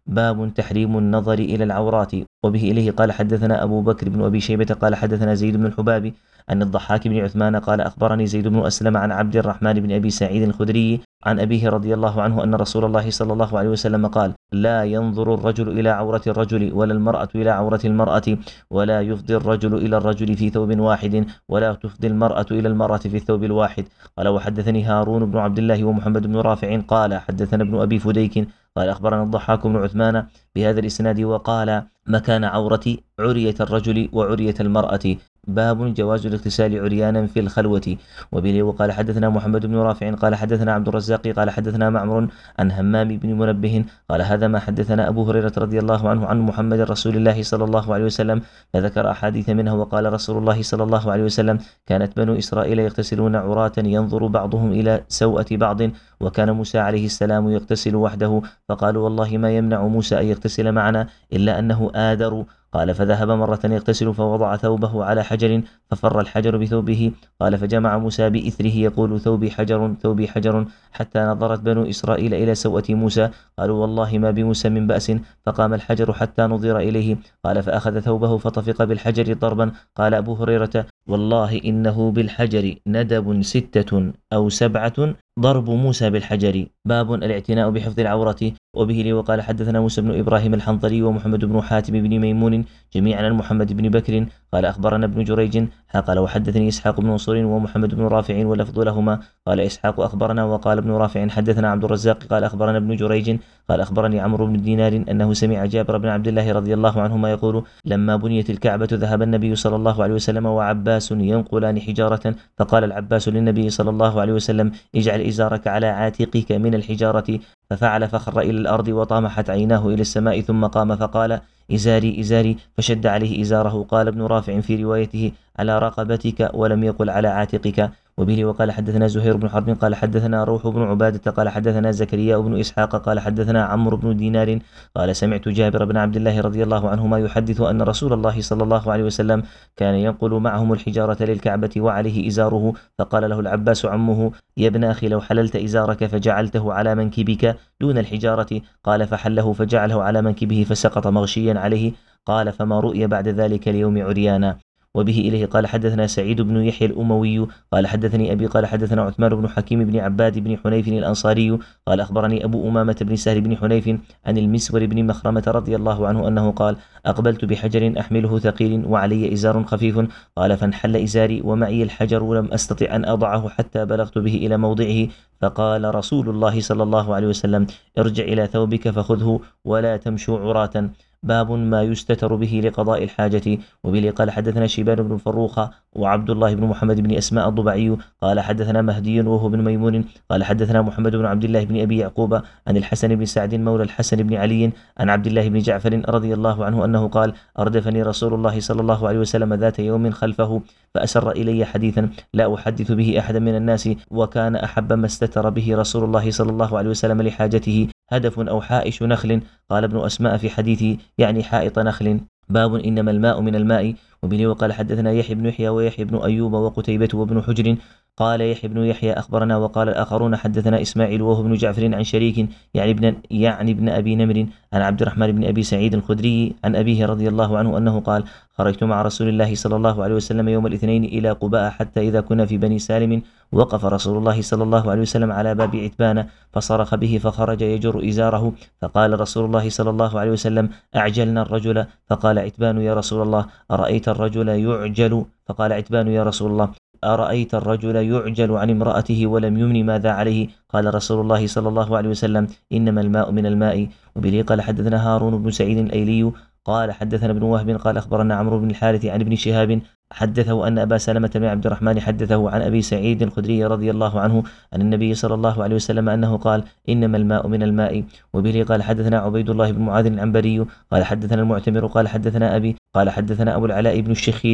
باب تحريم النظر إلى العورات. وبه إليه قال حدثنا أبو بكر بن أبي شيبة قال حدثنا زيد بن الحباب أن الضحاك بن عثمان قال أخبرني زيد بن أسلم عن عبد الرحمن بن أبي سعيد الخدري عن أبيه رضي الله عنه أن رسول الله صلى الله عليه وسلم قال: لا ينظر الرجل إلى عورة الرجل ولا المرأة إلى عورة المرأة، ولا يفضي الرجل إلى الرجل في ثوب واحد، ولا تفضي المرأة إلى المرأة في الثوب الواحد. قال: وحدثني هارون بن عبد الله ومحمد بن رافع قال حدثنا ابن أبي فديك قال أخبرنا الضحاك بن عثمان بهذا الإسناد وقال: مكان عورة عرية الرجل وعرية المرأة. باب جواز الاغتسال عريانا في الخلوة. وبه وقال حدثنا محمد بن رافع قال حدثنا عبد الرزاق قال حدثنا معمر عن همام بن منبه قال: هذا ما حدثنا أبو هريرة رضي الله عنه عن محمد رسول الله صلى الله عليه وسلم، فذكر أحاديث منها وقال رسول الله صلى الله عليه وسلم: كانت بنو إسرائيل يغتسلون عراة ينظر بعضهم إلى سوءة بعض، وكان موسى عليه السلام يغتسل وحده، فقالوا: والله ما يمنع موسى أن يغتسل معنا إلا أنه آدر. قال: فذهب مرة يغتسل فوضع ثوبه على حجر ففر الحجر بثوبه. قال: فجمع موسى بإثره يقول: ثوبي حجر ثوبي حجر، حتى نظرت بنو إسرائيل إلى سوءة موسى، قالوا: والله ما بموسى من بأس، فقام الحجر حتى نظر إليه. قال: فأخذ ثوبه فطفق بالحجر ضربا. قال أبو هريرة: والله إنه بالحجر ندب ستة أو سبعة ضرب موسى بالحجر. باب الاعتناء بحفظ العورة. وبه لي وقال حدثنا موسى بن إبراهيم الحنظلي ومحمد بن حاتم بن ميمون جميعا عن محمد بن بكر قال أخبرنا ابن جريج قال: وحدثني إسحاق بن منصور ومحمد بن رافع ولفظ لهما. قال إسحاق: أخبرنا. وقال ابن رافع: حدثنا عبد الرزاق قال أخبرنا ابن جريج قال أخبرني عمرو بن دينار أنه سمع جابر بن عبد الله رضي الله عنهما يقول: لما بنيت الكعبة ذهب النبي صلى الله عليه وسلم وعباس ينقلان حجارة، فقال العباس للنبي صلى الله عليه وسلم: اجعل إزارك على عاتقك من الحجارة. ففعل فخر إلى الأرض وطامحت عيناه إلى السماء، ثم قام فقال: إزاري إزاري، فشد عليه إزاره. قال ابن رافع في روايته: على رقبتك، ولم يقل على عاتقك. وبه وقال حدثنا زهير بن حرب قال حدثنا روح بن عبادة قال حدثنا زكريا بن إسحاق قال حدثنا عمرو بن دينار قال: سمعت جابر بن عبد الله رضي الله عنهما يحدث أن رسول الله صلى الله عليه وسلم كان ينقل معهم الحجارة للكعبة وعليه إزاره، فقال له العباس عمه: يا ابن أخي، لو حللت إزارك فجعلته على منكبك دون الحجارة. قال: فحله فجعله على منكبه فسقط مغشيا عليه. قال: فما رؤي بعد ذلك اليوم عريانا. وبه إليه قال حدثنا سعيد بن يحيى الأموي قال حدثني أبي قال حدثنا عثمان بن حكيم بن عباد بن حنيف الأنصاري قال أخبرني أبو أمامة بن سهل بن حنيف عن المسور بن مخرمة رضي الله عنه أنه قال: أقبلت بحجر أحمله ثقيل وعلي إزار خفيف. قال: فانحل إزاري ومعي الحجر ولم أستطع أن أضعه حتى بلغت به إلى موضعه. فقال رسول الله صلى الله عليه وسلم: ارجع إلى ثوبك فخذه ولا تمشوا عراة. باب ما يستتر به لقضاء الحاجة. وبه قال حدثنا شيبان بن فروخ وعبد الله بن محمد بن أسماء الضبعي قال حدثنا مهدي وهو بن ميمون قال حدثنا محمد بن عبد الله بن أبي يعقوب عن الحسن بن سعد مولى الحسن بن علي عن عبد الله بن جعفر رضي الله عنه أنه قال: أردفني رسول الله صلى الله عليه وسلم ذات يوم خلفه فأسر إلي حديثا لا أحدث به أحدا من الناس، وكان أحب ما استتر به رسول الله صلى الله عليه وسلم لحاجته هدف أو حائش نخل. قال ابن أسماء في حديثه: يعني حائط نخل. باب إنما الماء من الماء. وبه وقال حدثنا يحيى بن يحيى ويحيى بن أيوب وقتيبة وابن حجر قال يحيى بن يحيى أخبرنا، وقال الآخرون حدثنا إسماعيل وهو بن جعفر عن شريك يعني ابن يعني ابن أبي نمر عن عبد الرحمن بن أبي سعيد الخدري عن أبيه رضي الله عنه أنه قال: خرجت مع رسول الله صلى الله عليه وسلم يوم الاثنين إلى قباء، حتى إذا كنا في بني سالم وقف رسول الله صلى الله عليه وسلم على باب عتبان فصرخ به فخرج يجر إزاره، فقال رسول الله صلى الله عليه وسلم: أعجلنا الرجل. فقال عتبان: يا رسول الله أرأيت الرجل يعجل فقال عتبان: يا رسول الله أرأيت الرجل يعجل عن امرأته ولم يمن ماذا عليه؟ قال رسول الله صلى الله عليه وسلم: إنما الماء من الماء. وبه قال حدثنا هارون بن سعيد الأيلي قال حدثنا ابن وهب قال أخبرنا عمرو بن الحارث عن ابن شهاب حدثه أن أبا سلمة بن عبد الرحمن حدثه عن أبي سعيد الخدري رضي الله عنه عن النبي صلى الله عليه وسلم أنه قال: إنما الماء من الماء. وبه قال حدثنا عبيد الله بن معاذ العنبري قال حدثنا المعتمر قال حدثنا أبي قال حدثنا أبو العلاء بن الشخيري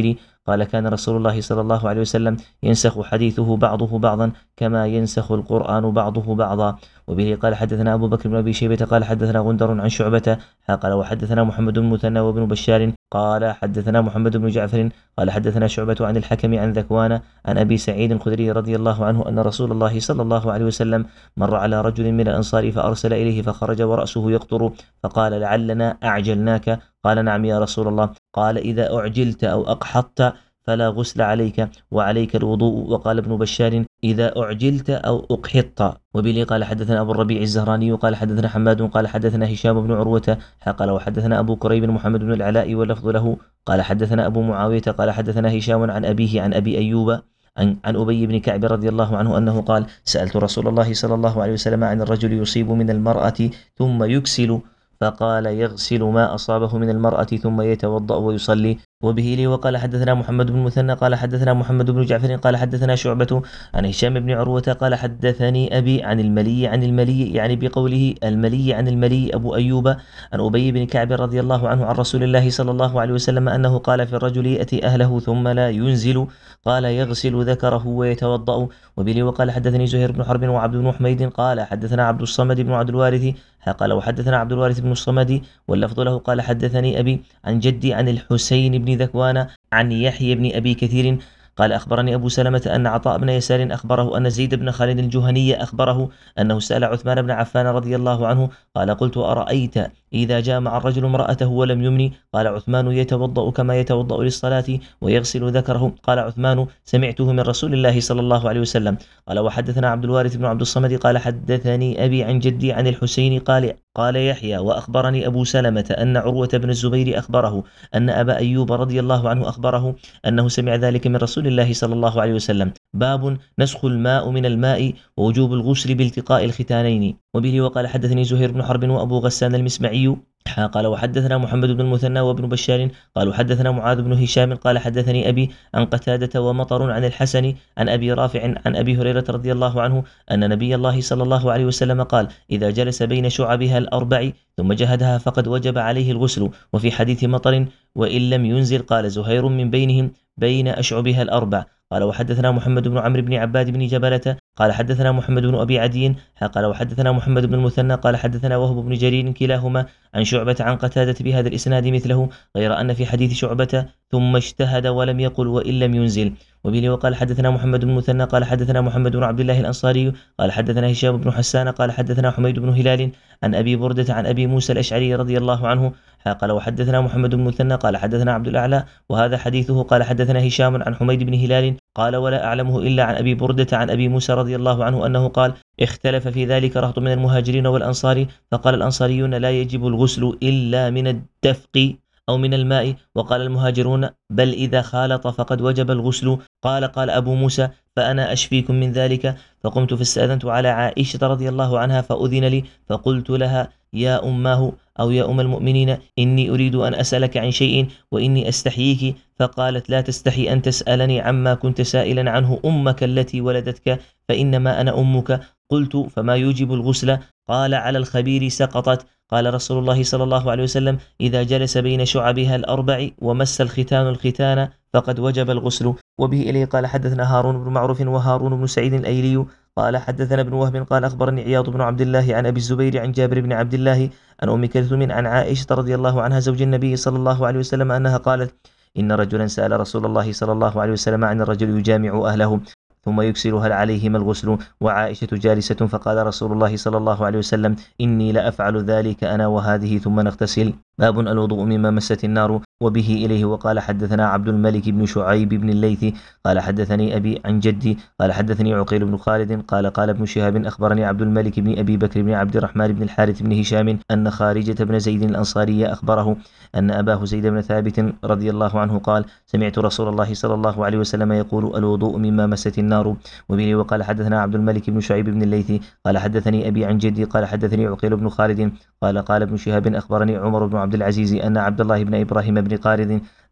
قال كان رسول الله صلى الله عليه وسلم ينسخ حديثه بعضه بعضا كما ينسخ القرآن بعضه بعضا. وبه قال حدثنا أبو بكر بن أبي شيبة قال حدثنا غندر عن شعبة قال وحدثنا محمد بن المثنى وابن بشار قال حدثنا محمد بن جعفر قال حدثنا شعبة عن الحكم عن ذكوان عن أبي سعيد الخدري رضي الله عنه أن رسول الله صلى الله عليه وسلم مر على رجل من الأنصار فأرسل إليه فخرج ورأسه يقطر فقال لعلنا أعجلناك. قال نعم يا رسول الله. قال إذا أعجلت أو أقحطت فلا غسل عليك وعليك الوضوء. وقال ابن بشار إذا أعجلت أو أقحطت. وبه قال حدثنا أبو الربيع الزهراني قال حدثنا حماد قال حدثنا هشام بن عروة قال وحدثنا أبو كريب محمد بن العلاء واللفظ له قال حدثنا أبو معاوية قال حدثنا هشام عن أبيه عن أبي أيوب عن أبي بن كعب رضي الله عنه أنه قال سألت رسول الله صلى الله عليه وسلم عن الرجل يصيب من المرأة ثم يكسل فقال يغسل ما أصابه من المرأة ثم يتوضأ ويصلي. وبه لي وقال حدثنا محمد بن مثنى قال حدثنا محمد بن جعفر قال حدثنا شعبة عن هشام بن عروة قال حدثني أبي عن الملي عن الملي يعني بقوله الملي عن الملي أبو أيوب عن أبي بن كعب رضي الله عنه عن رسول الله صلى الله عليه وسلم أنه قال في الرجل يأتي أهله ثم لا ينزل قال يغسل ذكره ويتوضأ. وبه وقال حدثني زهير بن حرب وعبد بن حميد قال حدثنا عبد الصمد بن عبد الوارث قال وحدثنا عبد الوارث بن الصمد واللفظ له قال حدثني أبي عن جدي عن الحسين بن ذكوان عن يحيى بن أبي كثير قال أخبرني أبو سلمة أن عطاء بن يسار أخبره أن زيد بن خالد الجهني أخبره أنه سأل عثمان بن عفان رضي الله عنه قال قلت أرأيت إذا جامع الرجل امرأته ولم يمني قال عثمان يتوضأ كما يتوضأ للصلاة ويغسل ذكره قال عثمان سمعته من رسول الله صلى الله عليه وسلم. قال وحدثنا عبد الوارث بن عبد الصمد قال حدثني أبي عن جدي عن الحسين قال قال يحيى وأخبرني أبو سلمة أن عروة بن الزبير أخبره أن أبا أيوب رضي الله عنه أخبره أنه سمع ذلك من رسول الله صلى الله عليه وسلم. باب نسخ الماء من الماء ووجوب الغسل بالتقاء الختانين. وبه وقال حدثني زهير بن حرب وأبو غسان المسمعي قال وحدثنا محمد بن المثنى وابن بشار قال حدثنا معاذ بن هشام قال حدثني أبي عن قتادة ومطر عن الحسن عن أبي رافع عن أبي هريرة رضي الله عنه أن نبي الله صلى الله عليه وسلم قال إذا جلس بين شعبها الأربع ثم جهدها فقد وجب عليه الغسل. وفي حديث مطر وإن لم ينزل قال زهير من بينهم بين أشعبها الأربع. قال وحدثنا محمد بن عمرو بن عباد بن جبلة قال حدثنا محمد بن أبي عدي قال وحدثنا محمد بن المثنى قال حدثنا وهب بن جرير كلاهما عن شعبة عن قتادة بهذا الإسناد مثله غير أن في حديث شعبة ثم اجتهد ولم يقل وإن لم ينزل. وبه وقال حدثنا محمد بن المثنى قال حدثنا محمد بن عبد الله الأنصاري قال حدثنا هشام بن حسان قال حدثنا حميد بن هلال عن أبي بردة عن أبي موسى الأشعري رضي الله عنه قال وحدثنا محمد بن المثنى قال حدثنا عبد الأعلى وهذا حديثه قال حدثنا هشام عن حميد بن هلال قال ولا أعلمه إلا عن أبي بردة عن أبي موسى رضي الله عنه أنه قال اختلف في ذلك رهط من المهاجرين والأنصار فقال الأنصاريون لا يجب الغسل إلا من الدفق أو من الماء وقال المهاجرون بل إذا خالط فقد وجب الغسل. قال قال أبو موسى فأنا أشفيكم من ذلك فقمت فاستأذنت على عائشة رضي الله عنها فأذن لي فقلت لها يا أماه أو يا أم المؤمنين إني أريد أن أسألك عن شيء وإني أستحييك فقالت لا تستحي أن تسألني عما كنت سائلا عنه أمك التي ولدتك فإنما أنا أمك. قلت فما يوجب الغسل؟ قال على الخبير سقطت. قال رسول الله صلى الله عليه وسلم إذا جلس بين شعبها الأربع ومس الختان الختان فقد وجب الغسل. وبه إليه قال حدثنا هارون بن معروف وهارون بن سعيد الأيلي قال حدثنا ابن وهب قال أخبرني عياض بن عبد الله عن أبي الزبير عن جابر بن عبد الله عن أم كلثوم عن عائشة رضي الله عنها زوج النبي صلى الله عليه وسلم أنها قالت إن رجلا سأل رسول الله صلى الله عليه وسلم عن الرجل يجامع أهله ثم يكسل هل عليهما الغسل وعائشة جالسة فقال رسول الله صلى الله عليه وسلم إني لأفعل ذلك أنا وهذه ثم نغتسل. باب الوضوء مما مست النار. وبه إليه وقال حدثنا عبد الملك بن شعيب بن الليث قال حدثني أبي عن جدي قال حدثني عقيل بن خالد قال قال ابن شهاب أخبرني عبد الملك بن أبي بكر بن عبد الرحمن بن الحارث بن هشام أن خارجة بن زيد الأنصاري أخبره أن أباه زيد بن ثابت رضي الله عنه قال سمعت رسول الله صلى الله عليه وسلم يقول الوضوء مما مست النار. وبه وقال حدثنا عبد الملك بن شعيب بن الليث قال حدثني أبي عن جدي قال حدثني عقيل بن خالد قال قال ابن شهاب أخبرني عمر بن عبد العزيز أن عبد الله بن إبراهيم بن قارض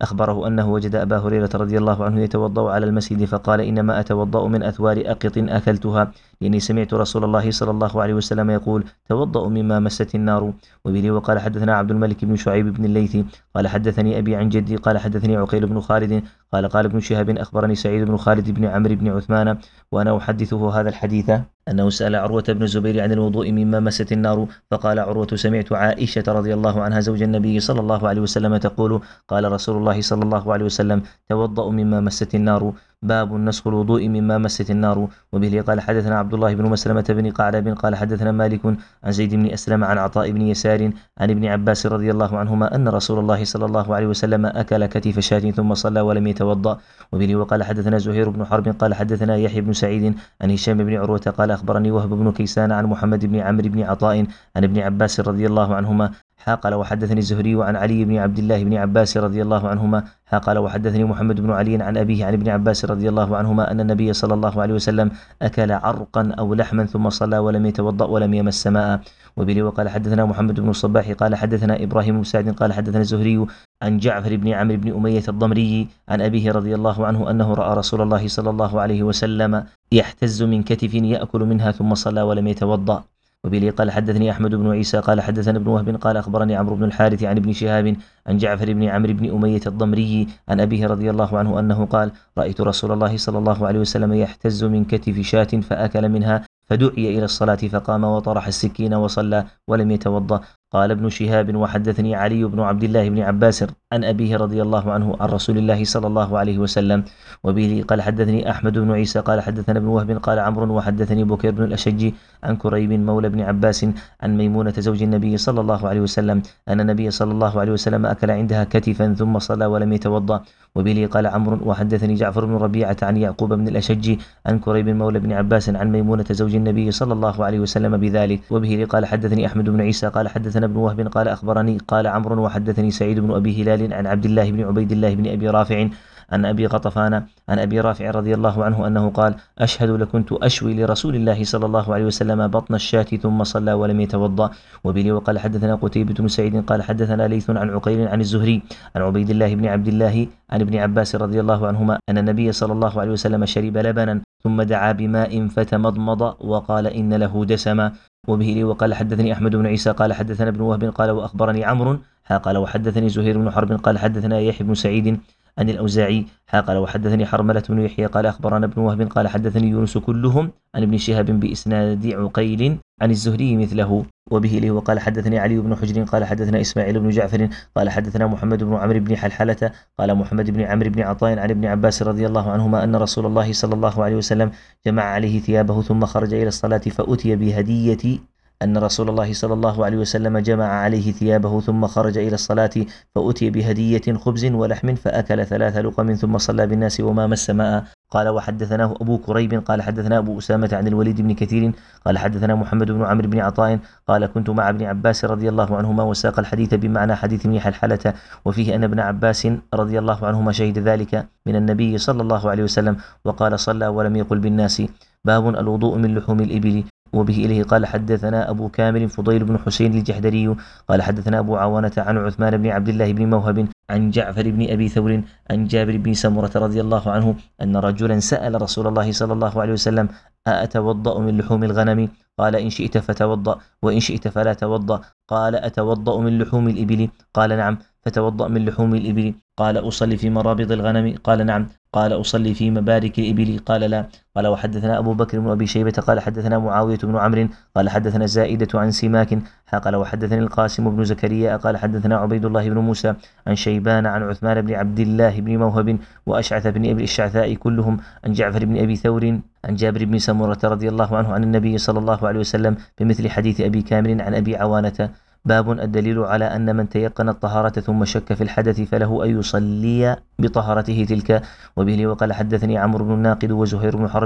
أخبره أنه وجد أبا هريرة رضي الله عنه يتوضأ على المسجد فقال إنما أتوضأ من أثوار أقط أكلتها لأني سمعت رسول الله صلى الله عليه وسلم يقول توضأ مما مست النار. وبه وقال حدثنا عبد الملك بن شعيب بن الليثي قال حدثني أبي عن جدي قال حدثني عقيل بن خالد قال قال ابن شهاب أخبرني سعيد بن خالد بن عمرو بن عثمان وأنا أحدثه هذا الحديث أنه سأل عروة بن الزبير عن الوضوء مما مست النار فقال عروة سمعت عائشة رضي الله عنها زوج النبي صلى الله عليه وسلم تقول قال رسول الله صلى الله عليه وسلم توضأ مما مست النار. باب نسخ الوضوء مما مست النار. وبه قال حدثنا عبد الله بن مسلمة بن قعلب قال حدثنا مالك عن زيد بن أسلم عن عطاء بن يسار عن ابن عباس رضي الله عنهما أن رسول الله صلى الله عليه وسلم أكل كتف شاة ثم صلى ولم يتوضأ. وبه وقال حدثنا زهير بن حرب قال حدثنا يحيى بن سعيد عن هشام بن عروة قال أخبرني وهب بن كيسان عن محمد بن عمرو بن عطاء عن ابن عباس رضي الله عنهما قال وحدثني الزهري عن علي بن عبد الله بن عباس رضي الله عنهما قال وحدثني محمد بن علي عن أبيه عن ابن عباس رضي الله عنهما أن النبي صلى الله عليه وسلم أكل عرقا أو لحما ثم صلى ولم يتوضأ ولم يمس ماء. وبه وقال حدثنا محمد بن الصباح قال حدثنا إبراهيم بن سعد قال حدثنا الزهري عن جعفر بن عمرو بن أمية الضمري عن أبيه رضي الله عنه أنه رأى رسول الله صلى الله عليه وسلم يحتز من كتف يأكل منها ثم صلى ولم يتوضأ. وبه قال حدثني أحمد بن عيسى قال حدثنا ابن وهب قال أخبرني عمرو بن الحارث عن ابن شهاب عن جعفر بن عمرو بن أمية الضمري عن أبيه رضي الله عنه أنه قال رأيت رسول الله صلى الله عليه وسلم يحتز من كتف شاة فأكل منها فدعي إلى الصلاة فقام وطرح السكين وصلى ولم يتوضأ. قال ابن شهاب وحدثني علي بن عبد الله بن عباس عن أبيه رضي الله عنه عن رسول الله صلى الله عليه وسلم. وبه قال حدثني أحمد بن عيسى قال حدثنا ابن وهب قال عمرو وحدثني بكير بن الأشج عن كريب مولى بن عباس عن ميمونة زوج النبي صلى الله عليه وسلم أن النبي صلى الله عليه وسلم أكل عندها كتفا ثم صلى ولم يتوضأ. وبه قال عمرو وحدثني جعفر بن ربيعة عن يعقوب بن الأشج عن كريب مولى بن عباس عن ميمونة زوج النبي صلى الله عليه وسلم بذلك. وبه قال حدثني أحمد بن عيسى قال حدثنا ابن وهب قال أخبرني قال عمرو وحدثني سعيد بن أبي هلال عن عبد الله بن عبيد الله بن أبي رافع عن أبي غطفان عن أبي رافع رضي الله عنه أنه قال أشهد لكنت أشوي لرسول الله صلى الله عليه وسلم بطن الشاة ثم صلى ولم يتوضأ. وبه وقال حدثنا قتيبة بن سعيد قال حدثنا ليث عن عقيل عن الزهري عن عبيد الله بن عبد الله عن ابن عباس رضي الله عنهما أن النبي صلى الله عليه وسلم شرب لبنا ثم دعا بماء فتمضمض وقال إن له دسما. وبه وقال حدثني أحمد بن عيسى قال حدثنا ابن وهب قال وأخبرني عمرو قال وحدثني زهير بن حرب قال حدثنا يحيى بن سعيد عن الأوزاعي قال وحدثني حرملة بن يحيى قال أخبرنا ابن وهب قال حدثني يونس كلهم عن ابن شهاب بإسناد عقيل عن الزهري مثله. وبه له وقال حدثني علي بن حجر قال حدثنا إسماعيل بن جعفر قال حدثنا محمد بن عمرو بن حلحلة قال محمد بن عمرو بن عطاء عن ابن عباس رضي الله عنهما أن رسول الله صلى الله عليه وسلم جمع عليه ثيابه ثم خرج إلى الصلاة فأتي بهدية أن رسول الله صلى الله عليه وسلم جمع عليه ثيابه ثم خرج إلى الصلاة فأتي بهدية خبز ولحم فأكل ثلاث لقم ثم صلى بالناس وما مس ماء. قال وحدثناه أبو كريب قال حدثنا أبو أسامة عن الوليد بن كثير قال حدثنا محمد بن عمرو بن عطاء قال كنت مع ابن عباس رضي الله عنهما وساق الحديث بمعنى حديث ابن حلحلة وفيه أن ابن عباس رضي الله عنهما شهد ذلك من النبي صلى الله عليه وسلم وقال صلى ولم يقل بالناس. باب الوضوء من لحوم الإبل. وبه إليه قال حدثنا أبو كامل فضيل بن حسين الجحدري قال حدثنا أبو عوانة عن عثمان بن عبد الله بن موهب عن جعفر بن أبي ثور عن جابر بن سمرة رضي الله عنه أن رجلا سأل رسول الله صلى الله عليه وسلم أأتوضأ من لحوم الغنم؟ قال إن شئت فتوضأ وإن شئت فلا توضأ. قال أتوضأ من لحوم الإبل؟ قال نعم. فتوضأ من لحوم الإبل. قال أصلي في مرابض الغنم؟ قال نعم. قال أصلي في مبارك الإبل؟ قال لا. قال وحدثنا أبو بكر بن أبي شيبة قال حدثنا معاوية بن عمرو قال حدثنا زائدة عن سماك قال وحدثني القاسم بن زكريا قال حدثنا عبيد الله بن موسى عن شيبان عن عثمان بن عبد الله بن موهب وأشعث بن أبي الشعثاء كلهم عن جعفر بن أبي ثور عن جابر بن سمرة رضي الله عنه عن النبي صلى الله عليه وسلم بمثل حديث أبي كامل عن أبي عوانة. باب الدليل على أن من تيقن الطهارة ثم شك في الحدث فله أن يصلي بطهارته تلك. وبه وقال حدثني عمرو بن الناقد وزهير بن حرب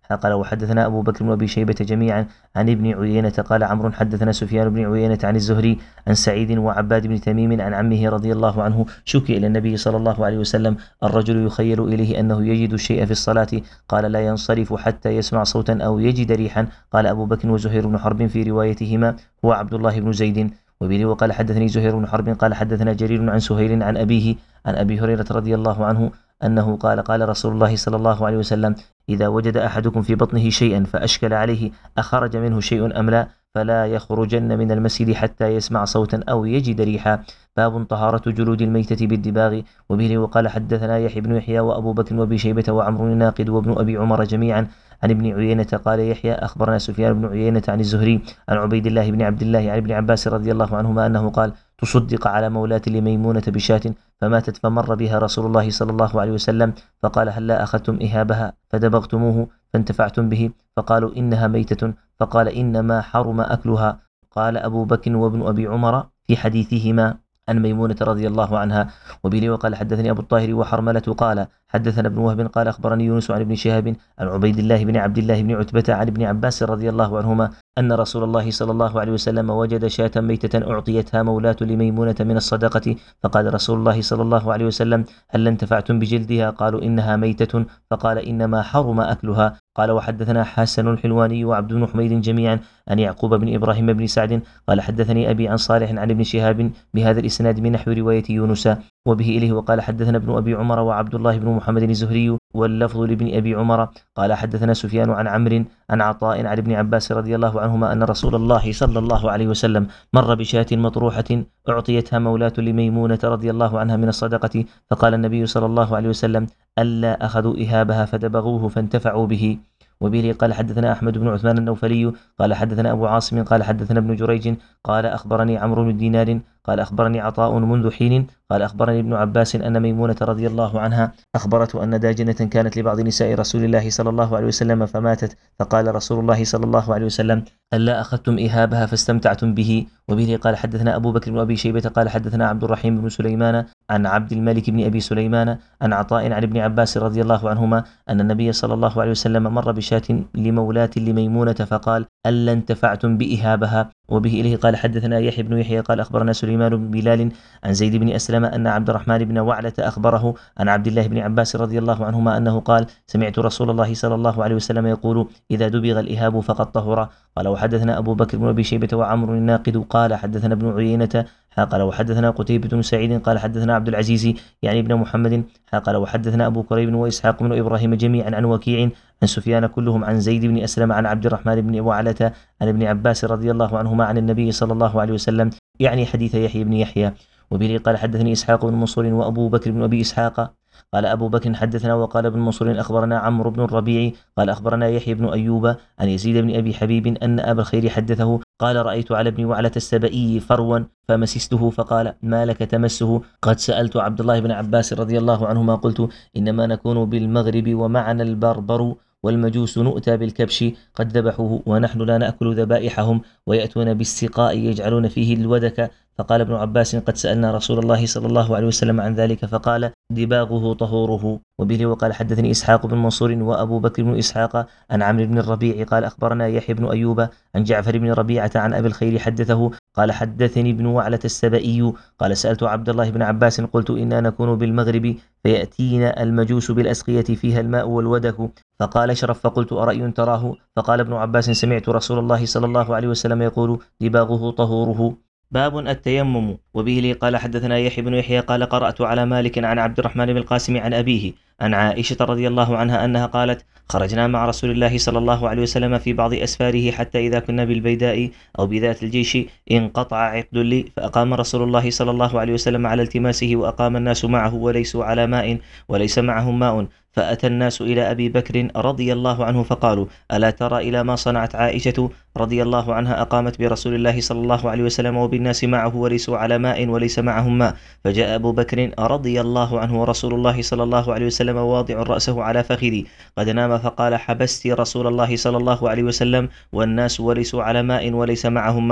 قال وحدثنا أبو بكر وأبي شيبة جميعا عن ابن عيينة قال عمرو حدثنا سفيان بن عيينة عن الزهري عن سعيد وعباد بن تميم عن عمه رضي الله عنه شكي إلى النبي صلى الله عليه وسلم الرجل يخيل إليه أنه يجد الشيء في الصلاة قال لا ينصرف حتى يسمع صوتا أو يجد ريحا. قال أبو بكر وزهير بن حرب في روايتهما هو عبد الله بن زيد. وبه وقال حدثني زهير بن حرب قال حدثنا جرير عن سهيل عن أبيه عن أبي هريرة رضي الله عنه أنه قال قال رسول الله صلى الله عليه وسلم إذا وجد أحدكم في بطنه شيئا فأشكل عليه أخرج منه شيء أم لا فلا يخرجن من المسجد حتى يسمع صوتا أو يجد ريحا. باب طهارة جلود الميتة بالدباغ. وبه وقال حدثنا يحيى بن يحيى وأبو بكر وأبي شيبة وعمرو الناقد وابن أبي عمر جميعا عن ابن عيينة قال يحيى أخبرنا سفيان بن عيينة عن الزهري عن عبيد الله بن عبد الله عن ابن عباس رضي الله عنهما أنه قال تصدق على مولاة لميمونة بشاة فماتت فمر بها رسول الله صلى الله عليه وسلم فقال هلا أخذتم إهابها فدبغتموه فانتفعتم به فقالوا إنها ميتة فقال إنما حرم أكلها. قال أبو بكر وابن أبي عمر في حديثهما عن ميمونة رضي الله عنها. وبه وقال حدثني أبو الطاهر وحرملة قال حدثنا ابن وهب قال أخبرني يونس عن ابن شهاب عن عبيد الله بن عبد الله بن عتبة عن ابن عباس رضي الله عنهما أن رسول الله صلى الله عليه وسلم وجد شاة ميتة أعطيتها مولاة لميمونة من الصدقة فقال رسول الله صلى الله عليه وسلم هل انتفعتم بجلدها؟ قالوا إنها ميتة فقال إنما حرم أكلها. قال وحدثنا حسن الحلواني وعبد بن حميد جميعا عن يعقوب بن إبراهيم بن سعد قال حدثني أبي عن صالح عن ابن شهاب بهذا الإسناد من نحو رواية يونس. وبه إليه وقال حدثنا ابن أبي عمر وعبد الله بن محمد الزهري واللفظ لابن أبي عمر قال حدثنا سفيان عن عمرو عن عطاء عن ابن عباس رضي الله عنهما أن رسول الله صلى الله عليه وسلم مر بشاة مطروحة أعطيتها مولاة لميمونة رضي الله عنها من الصدقة فقال النبي صلى الله عليه وسلم ألا أخذوا إهابها فدبغوه فانتفعوا به. وبه قال حدثنا أحمد بن عثمان النوفلي قال حدثنا أبو عاصم قال حدثنا ابن جريج قال أخبرني عمرو بن دينار قال أخبرني عطاء منذ حين قال أخبرني ابن عباس أن ميمونة رضي الله عنها أخبرته أن داجنة كانت لبعض نساء رسول الله صلى الله عليه وسلم فماتت فقال رسول الله صلى الله عليه وسلم ألا أخذتم إهابها فاستمتعتم به. وبه قال حدثنا أبو بكر بن أبي شيبة قال حدثنا عبد الرحيم بن سليمان عن عبد الملك بن أبي سليمان عن عطاء عن ابن عباس رضي الله عنهما أن النبي صلى الله عليه وسلم مر بشاة لمولاة لميمونة فقال ألا انتفعتم بإهابها. وبه إليه قال حدثنا يحيى بن يحيى قال أخبرنا سليمان بن بلال عن زيد بن أسلم أن عبد الرحمن بن وعلة أخبره عن عبد الله بن عباس رضي الله عنهما أنه قال سمعت رسول الله صلى الله عليه وسلم يقول إذا دبغ الإهاب فقد طهر. قال وحدثنا أبو بكر بن أبي شيبة وعمرو الناقد قال حدثنا ابن عيينة قال وحدثنا قتيبة بن سعيد قال حدثنا عبد العزيز يعني ابن محمد قال وحدثنا أبو كريب وإسحاق بن إبراهيم جميعا عن وكيع عن سفيان كلهم عن زيد بن أسلم عن عبد الرحمن بن وعلة عن ابن عباس رضي الله عنهما عن النبي صلى الله عليه وسلم يعني حديث يحيى بن يحيى. وبه قال حدثني إسحاق بن منصور وأبو بكر بن أبي إسحاق قال أبو بكر حدثنا وقال ابن منصور أخبرنا عمرو بن الربيع قال أخبرنا يحيى بن أيوب عن يزيد بن أبي حبيب أن أبا الخير حدثه قال رأيت على ابن وعلة السبئي فروا فمسسته فقال ما لك تمسه؟ قد سألت عبد الله بن عباس رضي الله عنهما قلت إنما نكون بالمغرب ومعنا البربر والمجوس نؤتى بالكبش قد ذبحوه ونحن لا نأكل ذبائحهم ويأتون بالسقاء يجعلون فيه الودك. فقال ابن عباس قد سألنا رسول الله صلى الله عليه وسلم عن ذلك فقال دباغه طهوره. وبه وقال حدثني إسحاق بن منصور وأبو بكر بن إسحاق عن عمرو بن الربيع قال أخبرنا يحيى بن أيوب عن جعفر بن ربيعة عن أبي الخير حدثه قال حدثني ابن وعلة السبئي قال سألت عبد الله بن عباس قلت إنا نكون بالمغرب فيأتينا المجوس بالأسقية فيها الماء والودك فقال اشرف فقلت أرأي تراه؟ فقال ابن عباس سمعت رسول الله صلى الله عليه وسلم يقول دباغه طهوره. باب التيمم. وبه لي قال حدثنا يحيى بن يحيى قال قرأت على مالك عن عبد الرحمن بن القاسم عن أبيه عن عائشة رضي الله عنها أنها قالت خرجنا مع رسول الله صلى الله عليه وسلم في بعض أسفاره حتى إذا كنا بالبيداء أو بذات الجيش انقطع عقد لي فأقام رسول الله صلى الله عليه وسلم على التماسه وأقام الناس معه وليسوا على ماء وليس معهم ماء فأتى الناس إلى أبي بكر رضي الله عنه فقالوا ألا ترى إلى ما صنعت عائشة رضي الله عنها أقامت برسول الله صلى الله عليه وسلم وبالناس معه وليسوا على ماء وليس معهم ماء. فجاء أبو بكر رضي الله عنه ورسول الله صلى الله عليه وسلم واضع رأسه على فخذي قد نام فقال حبست رسول الله صلى الله عليه وسلم والناس وليسوا على ماء وليس معهم ماء.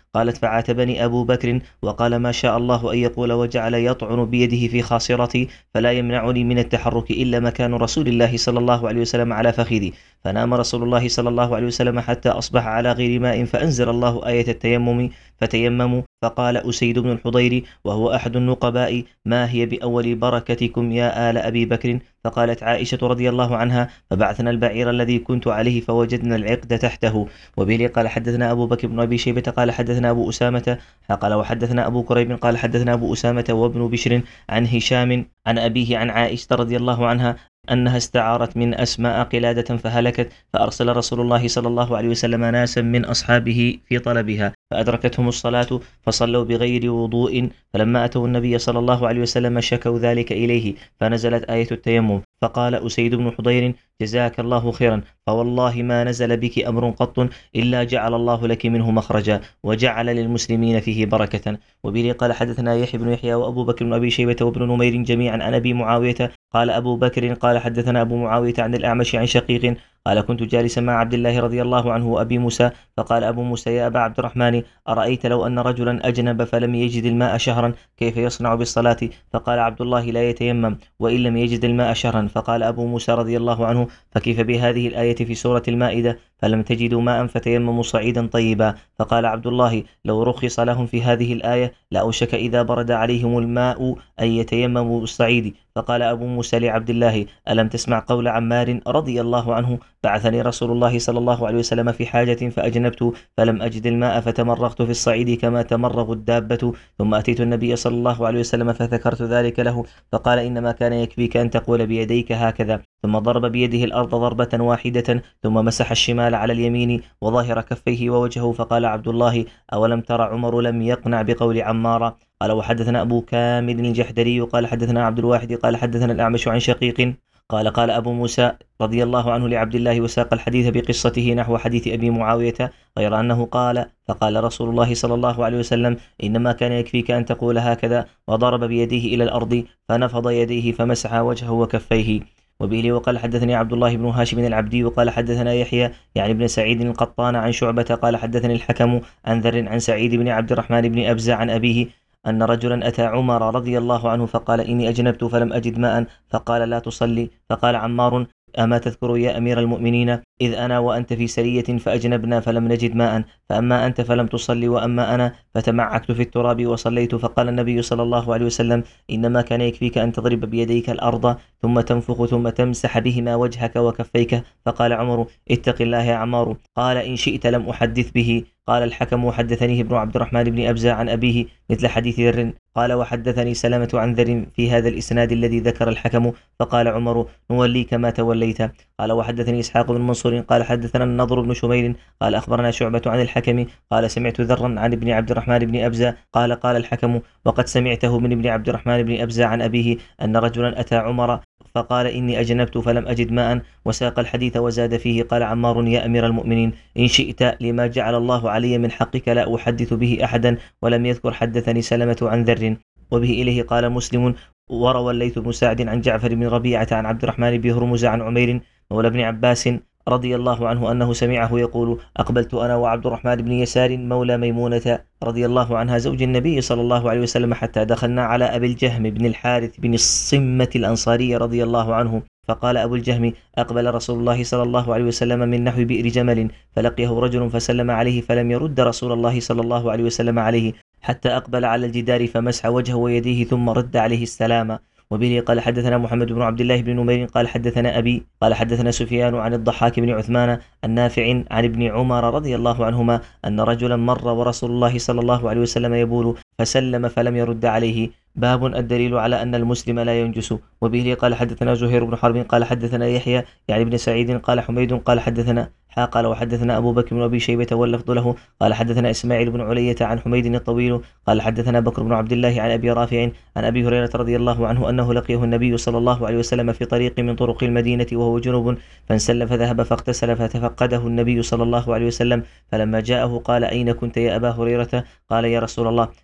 قالت فعاتبني أبو بكر وقال ما شاء الله أن يقول، وجعل يطعن بيده في خاصرتي فلا يمنعني من التحرك إلا مكان رسول الله صلى الله عليه وسلم على فخذي. فنام رسول الله صلى الله عليه وسلم حتى أصبح على غير ماء، فأنزل الله آية التيمم فتيمموا. فقال أسيد بن الحضير وهو أحد النقباء ما هي بأول بركتكم يا آل أبي بكر؟ فقالت عائشة رضي الله عنها فبعثنا البعير الذي كنت عليه فوجدنا العقد تحته. وبه قال حدثنا أبو بكر بن أبي شيبة قال حدثنا أبو أسامة قال وحدثنا أبو كريب قال حدثنا أبو أسامة وابن بشر عن هشام عن أبيه عن عائشة رضي الله عنها أنها استعارت من أسماء قلادة فهلكت، فأرسل رسول الله صلى الله عليه وسلم ناسا من أصحابه في طلبها، فأدركتهم الصلاة فصلوا بغير وضوء، فلما أتوا النبي صلى الله عليه وسلم شكوا ذلك إليه، فنزلت آية التيمم. فقال أسيد بن حضير جزاك الله خيرا، فوالله ما نزل بك أمر قط إلا جعل الله لك منه مخرجا وجعل للمسلمين فيه بركة. وبه قال حدثنا يحيى بن يحيى وأبو بكر بن أبي شيبة وابن نمير جميعا عن أبي معاوية قال أبو بكر قال حدثنا أبو معاوية عن الأعمش عن شقيق قال كنت جالسا مع عبد الله رضي الله عنه وأبي موسى، فقال أبو موسى يا أبا عبد الرحمن أرأيت لو أن رجلا أجنب فلم يجد الماء شهرا كيف يصنع بالصلاة؟ فقال عبد الله لا يتيمم وإن لم يجد الماء شهرا. فقال أبو موسى رضي الله عنه فكيف بهذه الآية في سورة المائدة فلم تجدوا ماء فتيمموا صعيدا طيبا؟ فقال عبد الله لو رخص لهم في هذه الآية لأوشك إذا برد عليهم الماء أن يتيمموا بالصعيد. فقال أبو موسى لعبد الله ألم تسمع قول عمار رضي الله عنه بعثني رسول الله صلى الله عليه وسلم في حاجة فأجنبت فلم أجد الماء فتمرغت في الصعيد كما تمرغ الدابة، ثم أتيت النبي صلى الله عليه وسلم فذكرت ذلك له، فقال إنما كان يكفيك أن تقول بيديك هكذا، ثم ضرب بيده الأرض ضربة واحدة ثم مسح الشمال على اليمين وظاهر كفيه ووجهه. فقال عبد الله أولم تر عمر لم يقنع بقول عمار؟ قال وحدثنا أبو كامل الجحدري قال حدثنا عبد الواحد قال حدثنا الأعمش عن شقيق قال قال أبو موسى رضي الله عنه لعبد الله وساق الحديث بقصته نحو حديث أبي معاوية غير أنه قال فقال رسول الله صلى الله عليه وسلم إنما كان يكفيك أن تقول هكذا، وضرب بيديه إلى الأرض فنفض يديه فمسح وجهه وكفيه. وبه وقال حدثني عبد الله بن هاشم العبدي وقال حدثنا يحيى يعني بن سعيد القطان عن شعبة قال حدثني الحكم عن ذر عن سعيد بن عبد الرحمن بن أبزة عن أبيه أن رجلا أتى عمر رضي الله عنه فقال إني أجنبت فلم أجد ماء، فقال لا تصلي. فقال عمار أما تذكر يا أمير المؤمنين إذ أنا وأنت في سرية فأجنبنا فلم نجد ماء، فأما أنت فلم تصلي وأما أنا فتمعكت في التراب وصليت. فقال النبي صلى الله عليه وسلم إنما كان يكفيك أن تضرب بيديك الأرض ثم تنفخ ثم تمسح بهما وجهك وكفيك. فقال عمر اتق الله يا عمار. قال إن شئت لم أحدث به. قال الحكم وحدثنيه ابن عبد الرحمن بن أبزة عن أبيه مثل حديث ذر. قال وحدثني سلامة عن ذر في هذا الإسناد الذي ذكر الحكم. فقال عمر نوليك ما توليت. قال وحدثني إسحاق بن منصور قال حدثنا النضر بن شمير قال أخبرنا شعبة عن الحكم قال سمعت ذرا عن ابن عبد الرحمن بن أبزة قال قال الحكم وقد سمعته من ابن عبد الرحمن بن أبزة عن أبيه أن رجلا أتى عمر فقال إني أجنبت فلم أجد ماء، وساق الحديث وزاد فيه قال عمار يا أمير المؤمنين إن شئت لما جعل الله علي من حقك لا أحدث به أحدا، ولم يذكر حدثني سلمة عن ذر. وبه إليه قال مسلم وروى الليث بن سعد عن جعفر بن ربيعة عن عبد الرحمن بن هرمز عن عمير مولى ابن عباس رضي الله عنه أنه سمعه يقول أقبلت أنا وعبد الرحمن بن يسار مولى ميمونة رضي الله عنها زوج النبي صلى الله عليه وسلم حتى دخلنا على أبي الجهم بن الحارث بن الصمة الأنصاري رضي الله عنه، فقال أبو الجهم أقبل رسول الله صلى الله عليه وسلم من نحو بئر جمل فلقيه رجل فسلم عليه فلم يرد رسول الله صلى الله عليه وسلم عليه حتى أقبل على الجدار فمسح وجهه ويديه ثم رد عليه السلام. وبه قال حدثنا محمد بن عبد الله بن نمير قال حدثنا أبي قال حدثنا سفيان عن الضحاك بن عثمان النافع عن ابن عمر رضي الله عنهما أن رجلا مر ورسول الله صلى الله عليه وسلم يبول فسلم فلم يرد عليه. باب الدليل على أن المسلم لا ينجس. وبه قال حدثنا زهير بن حرب قال حدثنا يحيى يعني ابن سعيد قال حميد قال حدثنا حا قال وحدثنا أبو بكر بن أبي شيبة واللفظ له قال حدثنا إسماعيل بن علية عن حميد الطويل قال حدثنا بكر بن عبد الله عن أبي رافع عن أبي هريرة رضي الله عنه أنه لقيه النبي صلى الله عليه وسلم في طريق من طرق المدينة وهو جنوب فانسل فذهب فاغتسل فتفقده النبي صلى الله عليه وسلم، فلما جاءه قال أين كنت يا أبا هريرة؟ قال يا رسول الله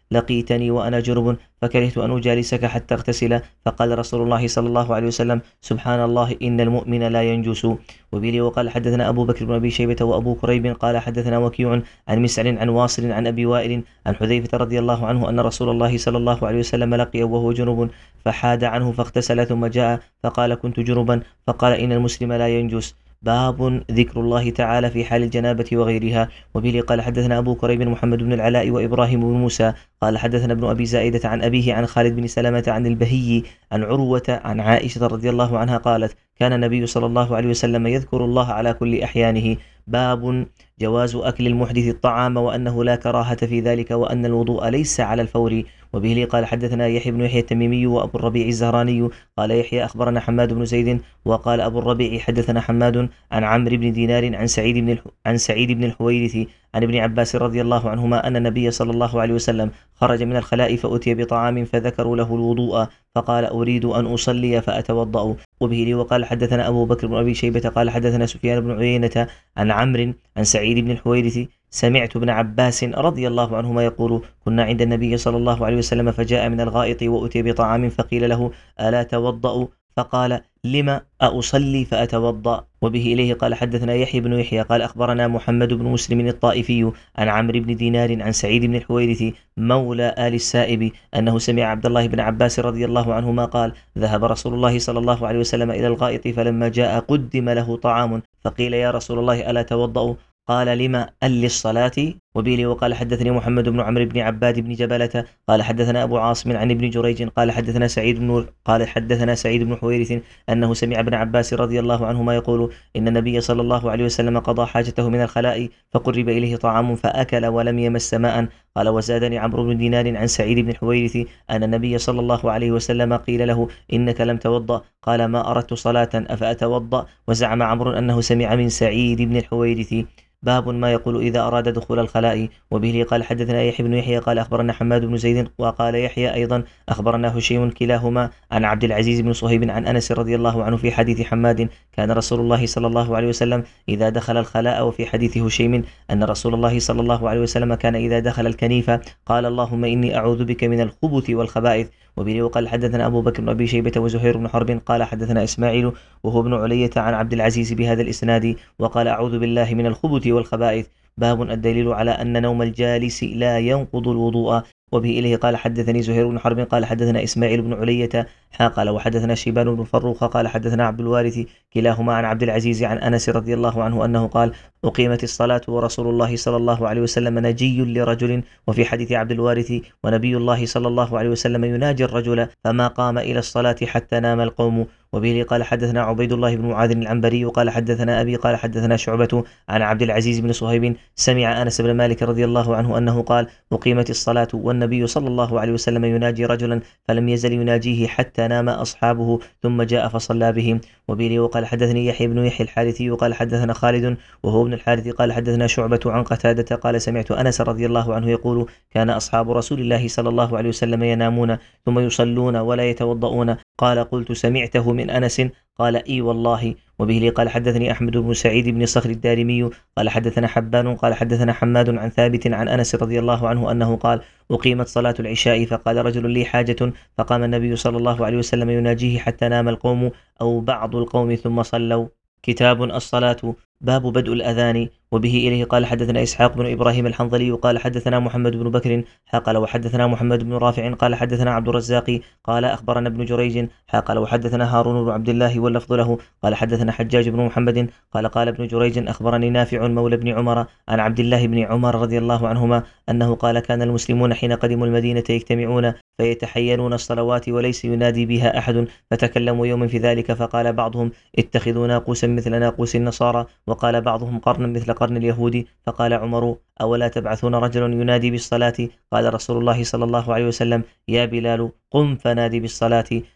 لقيتني وأنا جنب فكرهت أن أجالسك حتى أغتسل، فقال رسول الله صلى الله عليه وسلم: سبحان الله إن المؤمن لا ينجس. وبه وقال حدثنا أبو بكر بن أبي شيبة وأبو كريب قال حدثنا وكيع عن مسعر عن واصل عن أبي وائل عن حذيفة رضي الله عنه أن رسول الله صلى الله عليه وسلم لقي وهو جنب فحاد عنه فاغتسل ثم جاء فقال: كنت جنبا، فقال: إن المسلم لا ينجس. باب ذكر الله تعالى في حال الجنابة وغيرها. وبه قال حدثنا أبو كريب محمد بن العلاء وإبراهيم بن موسى قال حدثنا ابن أبي زائدة عن أبيه عن خالد بن سلمة عن البهي عن عروة عن عائشة رضي الله عنها قالت: كان النبي صلى الله عليه وسلم يذكر الله على كل أحيانه. باب جواز أكل المحدث الطعام وأنه لا كراهة في ذلك وأن الوضوء ليس على الفور. وبه قال حدثنا يحيى بن يحيى التميمي وأبو الربيع الزهراني قال يحيى أخبرنا حماد بن زيد وقال أبو الربيع حدثنا حماد عن عمرو بن دينار عن سعيد بن عن سعيد بن الحويرث عن ابن عباس رضي الله عنهما أن النبي صلى الله عليه وسلم خرج من الخلاء فأتي بطعام فذكروا له الوضوء فقال: أريد أن أصلي فأتوضأ. وبه وقال حدثنا أبو بكر بن أبي شيبة قال حدثنا سفيان بن عيينة عن عمرو عن سعيد بن الحويرث سمعت ابن عباس رضي الله عنهما يقول: كنا عند النبي صلى الله عليه وسلم فجاء من الغائط وأتي بطعام فقيل له: ألا توضأ؟ فقال: لما أصلي فأتوضأ. وبه إليه قال حدثنا يحيى بن يحيى قال أخبرنا محمد بن مسلم الطائفي عن عمرو بن دينار عن سعيد بن الحويرث مولى آل السائب أنه سمع عبد الله بن عباس رضي الله عنهما قال: ذهب رسول الله صلى الله عليه وسلم إلى الغائط فلما جاء قدم له طعام فقيل: يا رسول الله ألا توضأ؟ قال: لما؟ أل الصلاة. وبه وقال حدثني محمد بن عمرو بن عباد بن جبلة قال حدثنا أبو عاصم عن ابن جريج قال حدثنا سعيد بن قال حدثنا سعيد بن حويرث أنه سمع ابن عباس رضي الله عنهما يقول: إن النبي صلى الله عليه وسلم قضى حاجته من الخلاء فقرب إليه طعام فأكل ولم يمس ماء. قال: وزادني عمرو بن دينار عن سعيد بن الحويرث أن النبي صلى الله عليه وسلم قيل له: إنك لم توضأ؟ قال: ما أردت صلاة أفأتوضأ؟ وزعم عمرو أنه سمع من سعيد بن الحويرث. باب ما يقول إذا أراد دخول الخلاء. وبه قال حدثنا يحيى بن يحيى قال أخبرنا حماد بن زيد وقال يحيى أيضا أخبرنا هشيم كلاهما عن عبد العزيز بن صهيب عن أنس رضي الله عنه في حديث حماد: كان رسول الله صلى الله عليه وسلم إذا دخل الخلاء. وفي حديث هشيم أن رسول الله صلى الله عليه وسلم كان إذا دخل الكنيفة قال: اللهم إني أعوذ بك من الخبث والخبائث. وبه وقال حدثنا أبو بكر بن أبي شيبة وزهير بن حرب قال حدثنا إسماعيل وهو ابن علية عن عبد العزيز بهذا الإسناد وقال: أعوذ بالله من الخبث والخبائث. باب الدليل على أن نوم الجالس لا ينقض الوضوء. وبه إليه قال حدثني زهير بن حرب قال حدثنا إسماعيل بن علية قال وحدثنا شيبان بن فروخ قال حدثنا عبد الوارث كلاهما عن عبد العزيز عن أنس رضي الله عنه أنه قال: أقيمت الصلاة ورسول الله صلى الله عليه وسلم نجي لرجل. وفي حديث عبد الوارث: ونبي الله صلى الله عليه وسلم يناجي الرجل فما قام إلى الصلاة حتى نام القوم. وبه قال حدثنا عبيد الله بن معاذ العنبري قال حدثنا أبي قال حدثنا شعبة عن عبد العزيز بن صهيب سمع أنس بن مالك رضي الله عنه أنه قال: أقيمت الصلاة والنبي صلى الله عليه وسلم يناجي رجلا فلم يزل يناجيه حتى نام أصحابه ثم جاء فصلى بهم. وبه وقال حدثني يحيى بن يحيى الحارثي وقال حدثنا خالد وهو ابن الحارث قال حدثنا شعبة عن قتادة قال: سمعت أنس رضي الله عنه يقول: كان أصحاب رسول الله صلى الله عليه وسلم ينامون ثم يصلون ولا يتوضؤون. قال: قلت: سمعته من أنس؟ قال: إي والله. وبه قال حدثني أحمد بن سعيد بن صخر الدارمي قال حدثنا حبان قال حدثنا حماد عن ثابت عن أنس رضي الله عنه أنه قال: أقيمت صلاة العشاء فقال رجل: لي حاجة، فقام النبي صلى الله عليه وسلم يناجيه حتى نام القوم أو بعض القوم ثم صلوا. كتاب الصلاة. باب بدء الأذان. وبه إليه قال حدثنا إسحاق بن إبراهيم الحنظلي قال حدثنا محمد بن بكر قال وحدثنا محمد بن رافع قال حدثنا عبد الرزاق قال أخبرنا ابن جريج قال وحدثنا هارون بن عبد الله واللفظ له قال حدثنا حجاج بن محمد قال قال ابن جريج أخبرني نافع مولى بن عمر عن عبد الله بن عمر رضي الله عنهما أنه قال: كان المسلمون حين قدموا المدينة يجتمعون فيتحينون الصلوات وليس ينادي بها أحد، فتكلموا يوما في ذلك فقال بعضهم: اتخذوا ناقوسا مثل ناقوس النصارى، وقال بعضهم: قرنا مثل قرن اليهود. فقال عمر: أولا تبعثون رجلا ينادي بالصلاة؟ قال رسول الله صلى الله عليه وسلم: يا بلال قم فنادي بالصلاة.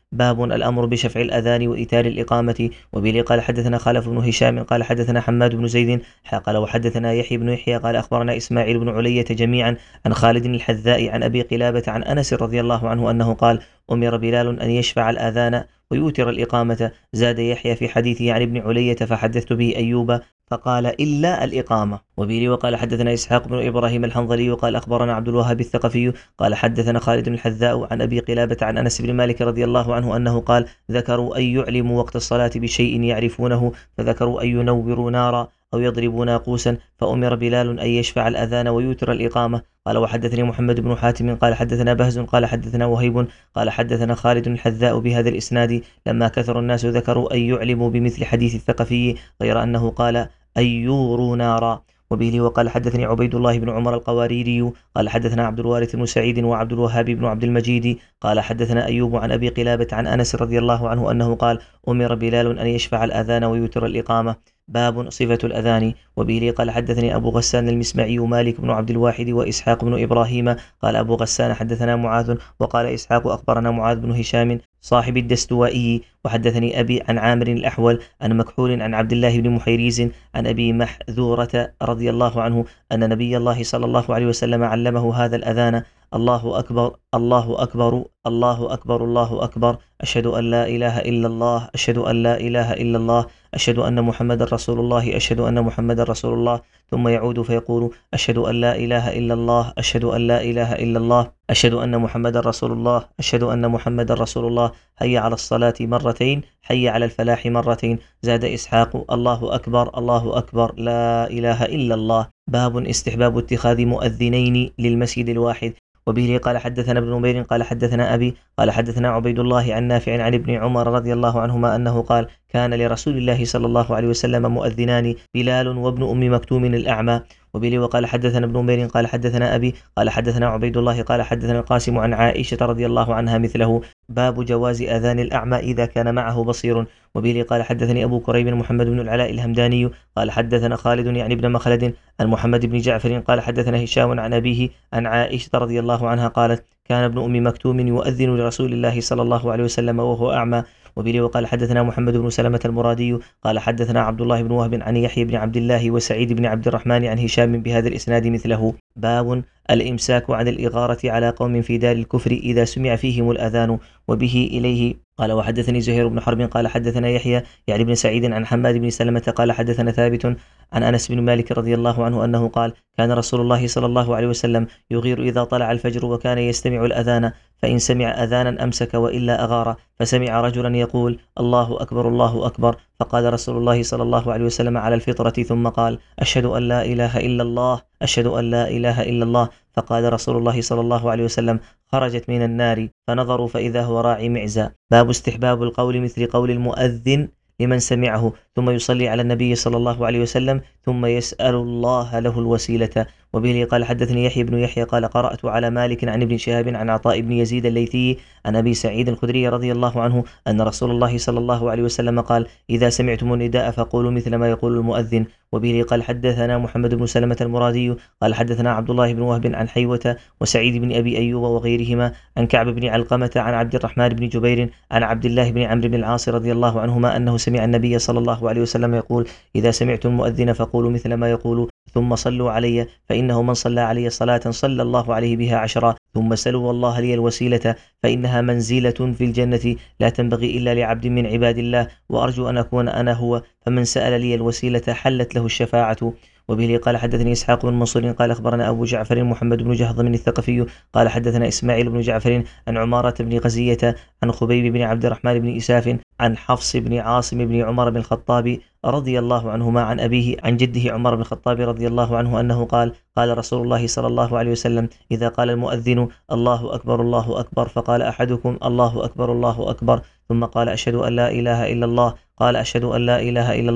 باب الأمر بشفع الأذان وإيتار الإقامة. وبه قال حدثنا خلف بن هشام قال حدثنا حماد بن زيد قال وحدثنا يحيى بن يحيى قال أخبرنا إسماعيل بن علية جميعا عن خالد الحذاء عن أبي قلابة عن أنس رضي الله عنه أنه قال أمر بلال أن يشفع الأذان ويوتر الإقامة. زاد يحيى في حديثه عن ابن علية فحدثت به أيوب فقال إلا الإقامة. وبه وقال حدثنا إسحاق بن إبراهيم الحنظلي وقال أخبرنا عبد الوهاب الثقفي قال حدثنا خالد الحذاء عن أبي قلابة عن أنس بن مالك رضي الله عنه أنه قال ذكروا أن يعلموا وقت الصلاة بشيء يعرفونه فذكروا أن ينوروا نارا أو يضربوا ناقوسا فأمر بلال أن يشفع الأذان ويوتر الإقامة. قال وحدثني محمد بن حاتم قال حدثنا بهز قال حدثنا وهيب قال حدثنا خالد الحذاء بهذا الإسناد لما كثر الناس ذكروا أن يعلموا بمثل حديث الثقفي غير أنه قال أن يوروا نارا. وبه وقال حدثني عبيد الله بن عمر القواريري قال حدثنا عبد الوارث بن سعيد وعبد الوهاب بن عبد المجيد قال حدثنا أيوب عن أبي قلابة عن أنس رضي الله عنه أنه قال أمر بلال أن يشفع الأذان ويوتر الإقامة. باب صفة الأذان. وبه قال حدثني أبو غسان المسمعي مالك بن عبد الواحد وإسحاق بن إبراهيم قال أبو غسان حدثنا معاذ وقال إسحاق أخبرنا معاذ بن هشام صاحب الدستوائي وحدثني أبي عن عامر الأحول عن مكحول عن عبد الله بن محيريز عن أبي محذورة رضي الله عنه أن نبي الله صلى الله عليه وسلم علمه هذا الأذان الله أكبر الله أكبر الله أكبر الله أكبر أشهد أن لا إله إلا الله أشهد أن لا إله إلا الله أشهد أن محمد رسول الله أشهد أن محمد رسول الله ثم يعود فيقول أشهد أن لا إله إلا الله أشهد أن لا إله إلا الله أشهد أن محمد رسول الله أشهد أن محمد رسول الله حي على الصلاة مرتين حي على الفلاح مرتين. زاد إسحاق الله أكبر الله أكبر لا إله إلا الله. باب استحباب اتخاذ مؤذنين للمسجد الواحد. وبه قال حدثنا ابن نمير قال حدثنا أبي قال حدثنا عبيد الله عن نافع عن ابن عمر رضي الله عنهما أنه قال كان لرسول الله صلى الله عليه وسلم مؤذنان بلال وابن أم مكتوم الأعمى. وبه وقال حدثنا ابن نمير قال حدثنا أبي قال حدثنا عبيد الله قال حدثنا القاسم عن عائشة رضي الله عنها مثله. باب جواز أذان الأعمى إذا كان معه بصير. وبه قال حدثني أبو كريب محمد بن العلاء الهمداني قال حدثنا خالد يعني ابن مخلد عن محمد بن جعفر قال حدثنا هشام عن أبيه عن عائشة رضي الله عنها قالت كان ابن أم مكتوم يؤذن لرسول الله صلى الله عليه وسلم وهو أعمى. وبه وقال حدثنا محمد بن سلمة المرادي قال حدثنا عبد الله بن وهب عن يحيى بن عبد الله وسعيد بن عبد الرحمن عن هشام بهذا الإسناد مثله. باب الإمساك عن الإغارة على قوم في دار الكفر إذا سمع فيهم الأذان. وبه إليه قال وحدثني زهير بن حرب قال حدثنا يحيى يعني بن سعيد عن حماد بن سلمة قال حدثنا ثابت عن أنس بن مالك رضي الله عنه أنه قال كان رسول الله صلى الله عليه وسلم يغير إذا طلع الفجر وكان يستمع الأذان فإن سمع أذانا أمسك وإلا أغار فسمع رجلا يقول الله أكبر الله أكبر فقال رسول الله صلى الله عليه وسلم على الفطرة ثم قال أشهد أن لا إله إلا الله أشهد أن لا إله إلا الله فقال رسول الله صلى الله عليه وسلم خرجت من النار فنظروا فإذا هو راعي معزى. باب استحباب القول مثل قول المؤذن لمن سمعه ثم يصلي على النبي صلى الله عليه وسلم ثم يسأل الله له الوسيلة. وبه قال حدثني يحيى بن يحيى قال قرأت على مالك عن ابن شهاب عن عطاء بن يزيد الليثي عن أبي سعيد الخدري رضي الله عنه أن رسول الله صلى الله عليه وسلم قال إذا سمعتم النداء فقولوا مثل ما يقول المؤذن. وبه قال حدثنا محمد بن سلمة المرادي قال حدثنا عبد الله بن وهب عن حيوة وسعيد بن أبي أيوب وغيرهما عن كعب بن علقمة عن عبد الرحمن بن جبير عن عبد الله بن عمرو بن العاص رضي الله عنهما أنه سمع النبي صلى الله عليه وسلم يقول إذا سمعتم المؤذن فقولوا مثل ما يقول ثم صلوا علي فإنه من صلى علي صلاة صلى الله عليه بها عشرا ثم سلوا الله لي الوسيلة فإنها منزلة في الجنة لا تنبغي إلا لعبد من عباد الله وأرجو أن أكون أنا هو فمن سأل لي الوسيلة حلت له الشفاعة. وبه قال حدثني إسحاق بن منصور قال أخبرنا أبو جعفر محمد بن جهضم الثقفي قال حدثنا إسماعيل بن جعفر عن عمارة بن غزية عن خبيب بن عبد الرحمن بن إساف عن حفص بن عاصم بن عمر بن الخطاب رضي الله عنهما عن أبيه عن جده عمر بن الخطاب رضي الله عنه أنه قال قال رسول الله صلى الله عليه وسلم إذا قال المؤذن الله أكبر الله أكبر فقال أحدكم الله أكبر الله أكبر ثم قال أشهد أن لا إله إلا الله قال أشهد أن لا إله إلا الله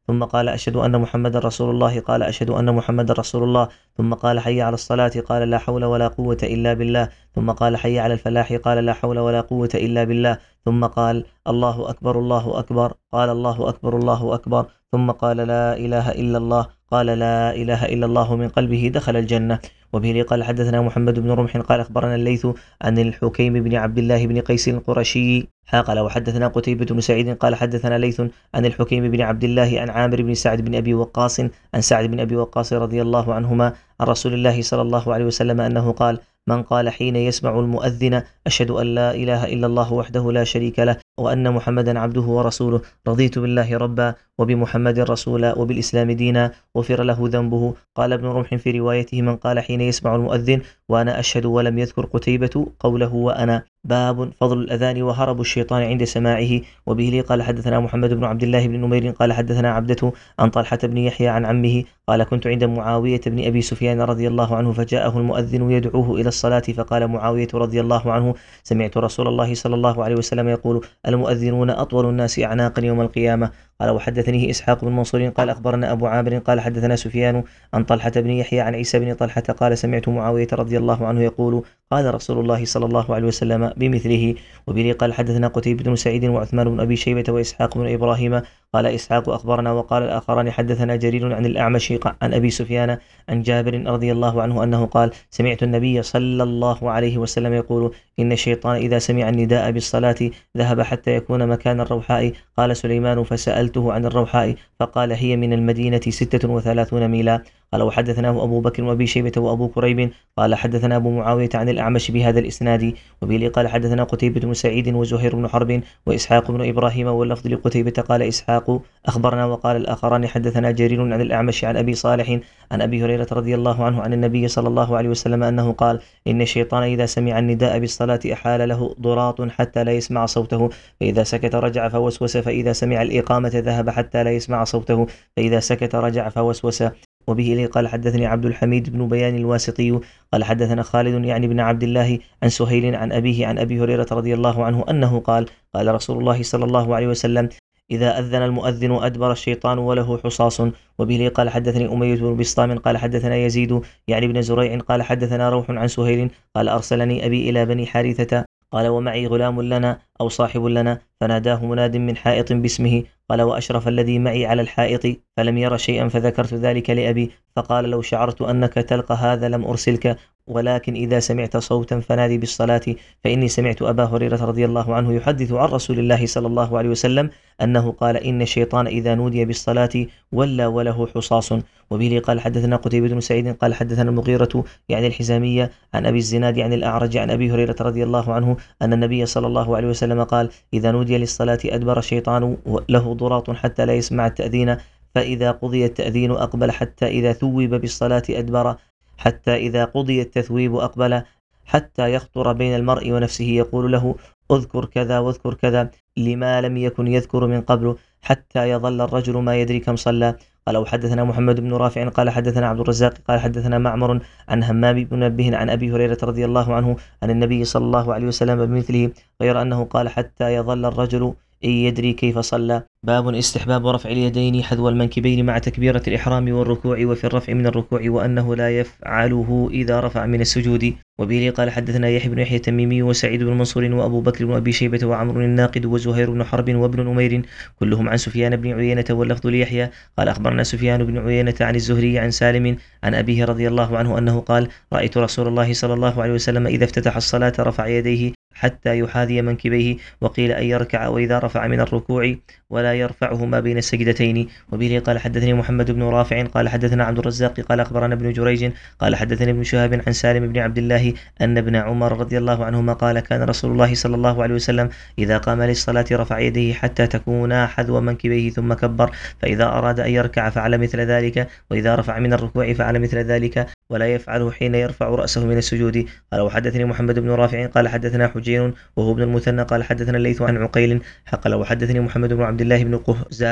ثم قال أشهد أن محمدا رسول الله قال أشهد أن محمدا رسول الله ثم قال حي على الصلاة قال لا حول ولا قوة إلا بالله ثم قال حي على الفلاح قال لا حول ولا قوة إلا بالله ثم قال الله أكبر الله أكبر قال الله أكبر الله أكبر ثم قال لا إله إلا الله قال لا إله إلا الله من قلبه دخل الجنة. وبه قال حدثنا محمد بن رمح قال أخبرنا الليث عن الحكيم بن عبد الله بن قيس القرشي قال وحدثنا قتيبة بن سعيد قال حدثنا ليث عن الحكيم بن عبد الله عن عامر بن سعد بن أبي وقاص عن سعد بن أبي وقاص رضي الله عنهما عن رسول الله صلى الله عليه وسلم أنه قال من قال حين يسمع المؤذن أشهد أن لا إله إلا الله وحده لا شريك له وأن محمدا عبده ورسوله رضيت بالله ربا وبمحمد رسولا وبالإسلام دينا غفر له ذنبه. قال ابن رمح في روايته من قال حين يسمع المؤذن وأنا أشهد ولم يذكر قتيبة قوله وأنا. باب فضل الأذان وهرب الشيطان عند سماعه. وبه قال حدثنا محمد بن عبد الله بن نمير قال حدثنا عبدة عن طلحة بن يحيى عن عمه قال كنت عند معاوية بن أبي سفيان رضي الله عنه فجاءه المؤذن يدعوه إلى الصلاة فقال معاوية رضي الله عنه سمعت رسول الله صلى الله عليه وسلم يقول المؤذنون أطول الناس أعناقا يوم القيامة. قال وحدثنيه إسحاق بن منصور قال أخبرنا أبو عامر قال حدثنا سفيان عن طلحة بن يحيى عن عيسى بن طلحة قال سمعت معاوية رضي الله عنه يقول قال رسول الله صلى الله عليه وسلم بمثله. وبه قال حدثنا قتيبة بن سعيد وعثمان بن أبي شيبة وإسحاق بن إبراهيم قال إسحاق أخبرنا وقال الآخران حدثنا جرير عن الأعمش عن أبي سفيان عن جابر رضي الله عنه أنه قال سمعت النبي صلى الله عليه وسلم يقول إن الشيطان إذا سمع النداء بالصلاة ذهب حتى يكون مكان الروحاء. قال سليمان فسألته عن الروحاء فقال هي من المدينة ستة وثلاثون ميلا. قال وحدثناه أبو بكر وأبي شيبة وأبو كريب قال حدثنا أبو معاوية عن الأعمش بهذا الإسناد. وبه قال حدثنا قتيبة بن سعيد وزهير بن حرب وإسحاق بن إبراهيم واللفظ لقتيبة قال إسحاق أخبرنا وقال الآخران حدثنا جرير عن الأعمش عن أبي صالح عن أبي هريرة رضي الله عنه عن النبي صلى الله عليه وسلم أنه قال إن الشيطان إذا سمع النداء بالصلاة أحال له ضراط حتى لا يسمع صوته فإذا سكت رجع فوسوس فإذا سمع الإقامة ذهب حتى لا يسمع صوته فإذا سكت رجع فوسوس. وبه لي قال حدثني عبد الحميد بن بيان الواسطي قال حدثنا خالد يعني بن عبد الله عن سهيل عن أبيه عن أبي هريرة رضي الله عنه أنه قال قال رسول الله صلى الله عليه وسلم إذا أذن المؤذن أدبر الشيطان وله حصاص. وبه لي قال حدثني أمية بن بسطام قال حدثنا يزيد يعني بن زريع قال حدثنا روح عن سهيل قال أرسلني أبي إلى بني حارثة قال ومعي غلام لنا أو صاحب لنا فناداه مناد من حائط باسمه قال وأشرف الذي معي على الحائط فلم ير شيئا فذكرت ذلك لأبي فقال لو شعرت أنك تلقى هذا لم أرسلك ولكن إذا سمعت صوتا فنادي بالصلاة فإني سمعت أبا هريرة رضي الله عنه يحدث عن رسول الله صلى الله عليه وسلم أنه قال إن الشيطان إذا نودي بالصلاة ولا وله حصاص. وبه قال حدثنا قتيبة بن سعيد قال حدثنا المغيرة يعني الحزامية عن أبي الزناد عن الأعرج عن أبي هريرة رضي الله عنه أن النبي صلى الله عليه وسلم قال إذا نودي للصلاة أدبر الشيطان له ضراط حتى لا يسمع التأذين فإذا قضي التأذين أقبل حتى إذا ثوب بالصلاة أدبر حتى إذا قضي التثويب أقبل حتى يخطر بين المرء ونفسه يقول له اذكر كذا واذكر كذا لما لم يكن يذكر من قبل حتى يظل الرجل ما يدري كم صلى. قال وحدثنا محمد بن رافع قال حدثنا عبد الرزاق قال حدثنا معمر عن همام بن منبه عن أبي هريرة رضي الله عنه عن النبي صلى الله عليه وسلم بمثله غير أنه قال حتى يظل الرجل إن يدري كيف صلى. باب استحباب رفع اليدين حذو المنكبين مع تكبيرة الإحرام والركوع وفي الرفع من الركوع وأنه لا يفعله إذا رفع من السجود. وبه قال حدثنا يحيى بن يحيى التميمي وسعيد بن منصور وأبو بكر بن أبي شيبة وعمر الناقد وزهير بن حرب وابن نمير كلهم عن سفيان بن عيينة واللفظ ليحيى قال أخبرنا سفيان بن عيينة عن الزهري عن سالم عن أبيه رضي الله عنه أنه قال رأيت رسول الله صلى الله عليه وسلم إذا افتتح الصلاة رفع يديه حتى يحاذي منكبيه وقيل أن يركع وإذا رفع من الركوع ولا يرفعهما بين السجدتين. وبه قال حدثني محمد بن رافع قال حدثنا عبد الرزاق قال أخبرنا ابن جريج قال حدثني ابن شهاب عن سالم بن عبد الله أن ابن عمر رضي الله عنهما قال كان رسول الله صلى الله عليه وسلم إذا قام للصلاة رفع يديه حتى تكونا حذو منكبيه ثم كبر فإذا أراد أن يركع فعل مثل ذلك وإذا رفع من الركوع فعل مثل ذلك ولا يفعله حين يرفع رأسه من السجود. قال وحدثني محمد بن رافع قال حدثنا حجين وهو ابن المثنى قال حدثنا الليث عن عقيل قال وحدثني محمد بن عبد الله بن قهزاذ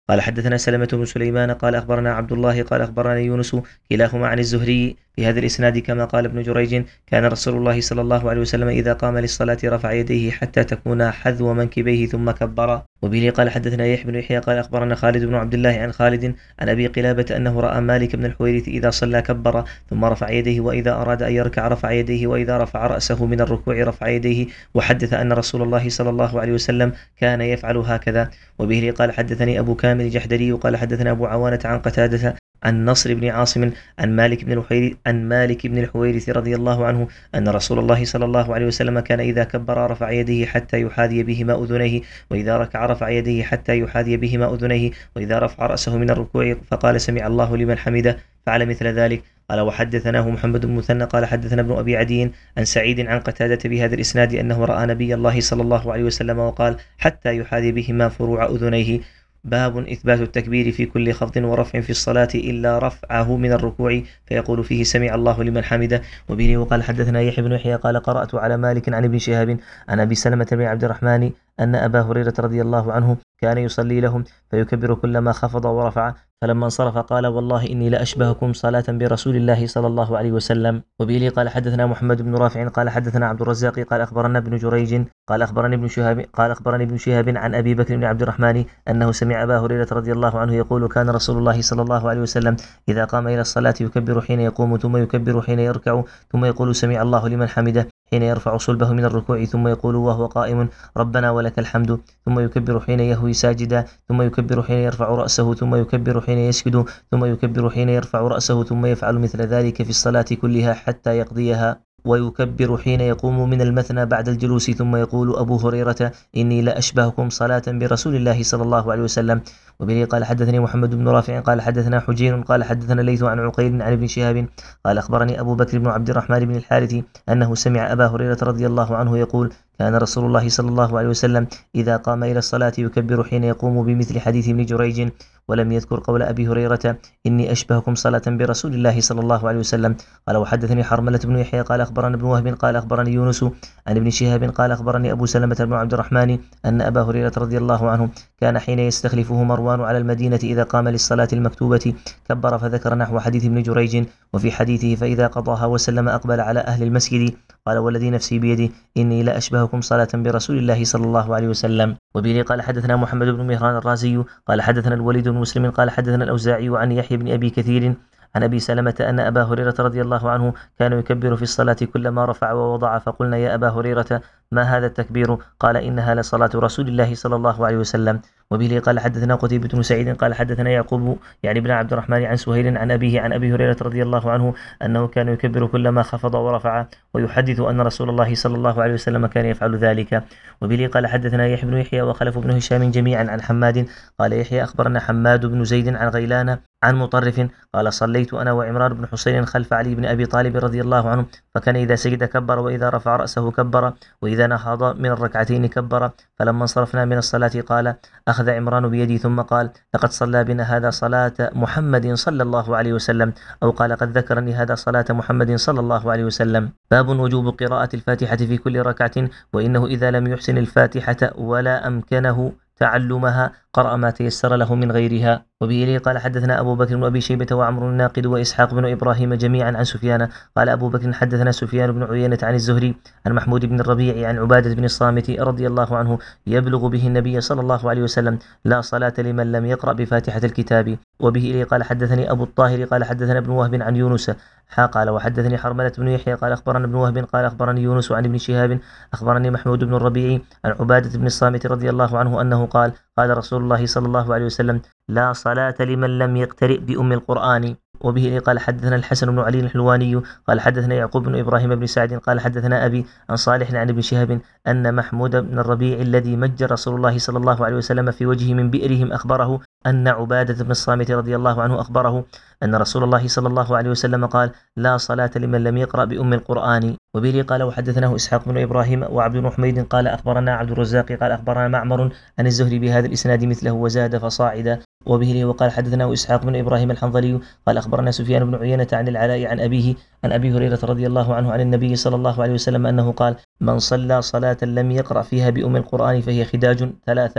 قال حدثنا سلمة بن سليمان قال أخبرنا عبد الله قال أخبرنا يونس كلاهما عن الزهري في هذا الإسناد كما قال ابن جريج كان رسول الله صلى الله عليه وسلم إذا قام للصلاة رفع يديه حتى تكون حذو منكبيه ثم كبر. وبه قال حدثنا يحيى بن يحيى قال أخبرنا خالد بن عبد الله عن خالد عن أبي قلابة أنه رأى مالك بن الحويرث إذا صلى كبر ثم رفع يديه وإذا أراد أن يركع رفع يديه وإذا رفع رأسه من الركوع رفع يديه، وحدث أن رسول الله صلى الله عليه وسلم كان يفعل هكذا. وبه قال حدثني أبو كامل الجحدري قال حدثنا أبو عوانة عن قتادة عن نصر بن عاصم عن مالك بن الحويرث عن مالك بن الحويرث رضي الله عنه أن رسول الله صلى الله عليه وسلم كان إذا كبر رفع يديه حتى يحاذي بهما أذنيه، وإذا ركع رفع يديه حتى يحاذي بهما أذنيه، وإذا رفع رأسه من الركوع فقال سمع الله لمن حمده فعل مثل ذلك. قال وحدثناه محمد بن مثنى قال حدثنا ابن أبي عدي عن سعيد عن قتادة بهذا الإسناد أنه رأى نبي الله صلى الله عليه وسلم وقال حتى يحاذي بهما فروع أذنيه. باب إثبات التكبير في كل خفض ورفع في الصلاة إلا رفعه من الركوع فيقول فيه سمع الله لمن حمده. وبه وقال حدثنا يحيى بن يحيى قال قرأت على مالك عن ابن شهاب عن أبي سلمة بن عبد الرحمن أن أبا هريرة رضي الله عنه كان يصلي لهم فيكبر كلما خفض ورفع، فلما انصرف قال والله إني لأشبهكم صلاة برسول الله صلى الله عليه وسلم. وبه قال حدثنا محمد بن رافع قال حدثنا عبد الرزاق قال أخبرنا ابن جريج قال أخبرني ابن شهاب قال أخبرني ابن شهاب عن أبي بكر بن عبد الرحمن أنه سمع أبا هريرة رضي الله عنه يقول كان رسول الله صلى الله عليه وسلم إذا قام إلى الصلاة يكبر حين يقوم ثم يكبر حين يركع ثم يقول سمع الله لمن حمده حين يرفع صلبه من الركوع ثم يقول وهو قائم ربنا ولك الحمد، ثم يكبر حين يهوي ساجدا ثم يكبر حين يرفع رأسه ثم يكبر حين يسجد ثم يكبر حين يرفع رأسه ثم يفعل مثل ذلك في الصلاة كلها حتى يقضيها، ويكبر حين يقوم من المثنى بعد الجلوس ثم يقول أبو هريرة إني لأشبهكم صلاة برسول الله صلى الله عليه وسلم. وبه قال حدثني محمد بن رافع قال حدثنا حجين قال حدثنا الليث عن عقيل عن ابن شهاب قال أخبرني أبو بكر بن عبد الرحمن بن الحارث أنه سمع أبا هريرة رضي الله عنه يقول كان رسول الله صلى الله عليه وسلم إذا قام إلى الصلاة يكبر حين يقوم بمثل حديث ابن جريج، ولم يذكر قول أبي هريرة إني أشبهكم صلاة برسول الله صلى الله عليه وسلم. قال وحدثني حرملة بن يحيى قال أخبرنا ابن وهب قال أخبرني يونس عن ابن شهاب قال أخبرني أبو سلمة بن عبد الرحمن أن أبا هريرة رضي الله عنه كان حين يستخلفه مروان على المدينة إذا قام للصلاة المكتوبة كبر فذكر نحو حديث ابن جريج، وفي حديثه فإذا قضاها وسلم أقبل على أهل المسجد قال والذي نفسي بيده إني لأشبهكم صلاة برسول الله صلى الله عليه وسلم. وبه قال حدثنا محمد بن مهران الرازي قال حدثنا الوليد بن مسلم قال حدثنا الأوزاعي عن يحيى بن أبي كثير عن أبي سلمة أن أبا هريرة رضي الله عنه كان يكبر في الصلاة كلما رفع ووضع، فقلنا يا أبا هريرة ما هذا التكبير؟ قال إنها لصلاة رسول الله صلى الله عليه وسلم. وبه قال حدثنا قتيبة بن سعيد قال حدثنا يعقوب يعني ابن عبد الرحمن عن سهيل عن أبيه عن أبي هريرة رضي الله عنه أنه كان يكبر كلما خفض ورفع، ويحدث أن رسول الله صلى الله عليه وسلم كان يفعل ذلك. وبه قال حدثنا يحيى بن يحيى وخلف بن هشام جميعا عن حماد قال يحيى أخبرنا حماد بن زيد عن غيلان عن مطرف قال صليت أنا وعمران بن حسين خلف علي بن أبي طالب رضي الله عنه فكان إذا سجد كبر وإذا رفع رأسه كبر وإذا نهض من الركعتين كبر، فلما انصرفنا من الصلاة قال أخذ عمران بيدي ثم قال لقد صلى بنا هذا صلاة محمد صلى الله عليه وسلم، أو قال قد ذكرني هذا صلاة محمد صلى الله عليه وسلم. باب وجوب قراءة الفاتحة في كل ركعة، وإنه إذا لم يحسن الفاتحة ولا أمكنه تعلمها قرأ ما تيسر له من غيرها. وبه قال حدثنا أبو بكر بن أبي شيبة وعمر الناقد وإسحاق بن إبراهيم جميعا عن سفيان قال أبو بكر حدثنا سفيان بن عيينة عن الزهري عن محمود بن الربيع عن عبادة بن الصامت رضي الله عنه يبلغ به النبي صلى الله عليه وسلم لا صلاة لمن لم يقرأ بفاتحة الكتاب. وبه قال حدثني أبو الطاهر قال حدثنا ابن وهب عن يونس حا قال وحدثني حرملة بن يحيى قال أخبرنا ابن وهب قال أخبرني يونس عن ابن شهاب أخبرني محمود بن الربيع عن عبادة بن الصامت رضي الله عنه أنه قال قال رسول الله صلى الله عليه وسلم لا صلاة لمن لم يقترئ بأم القرآن. وبه قال حدثنا الحسن بن علي الحلواني قال حدثنا يعقوب بن إبراهيم بن سعد قال حدثنا أبي عن صالح عن ابن شهاب أن محمود بن الربيع الذي مج رسول الله صلى الله عليه وسلم في وجهه من بئرهم أخبره أن عبادة بن الصامت رضي الله عنه أخبره أن رسول الله صلى الله عليه وسلم قال لا صلاة لمن لم يقرأ بأم القرآن. وبه قال وحدثناه إسحاق بن إبراهيم وعبد بن حميد قال أخبرنا عبد الرزاق قال أخبرنا معمر عن الزهري بهذا الإسناد مثله وزاد فصاعدا. وبه وقال حدثناه إسحاق بن إبراهيم الحنظلي قال أخبرنا سفيان بن عيينة عن العلاء عن أبيه عن أبي هريرة رضي الله عنه عن النبي صلى الله عليه وسلم أنه قال من صلى صلاة لم يقرأ فيها بأم القرآن فهي خداج ثلاثة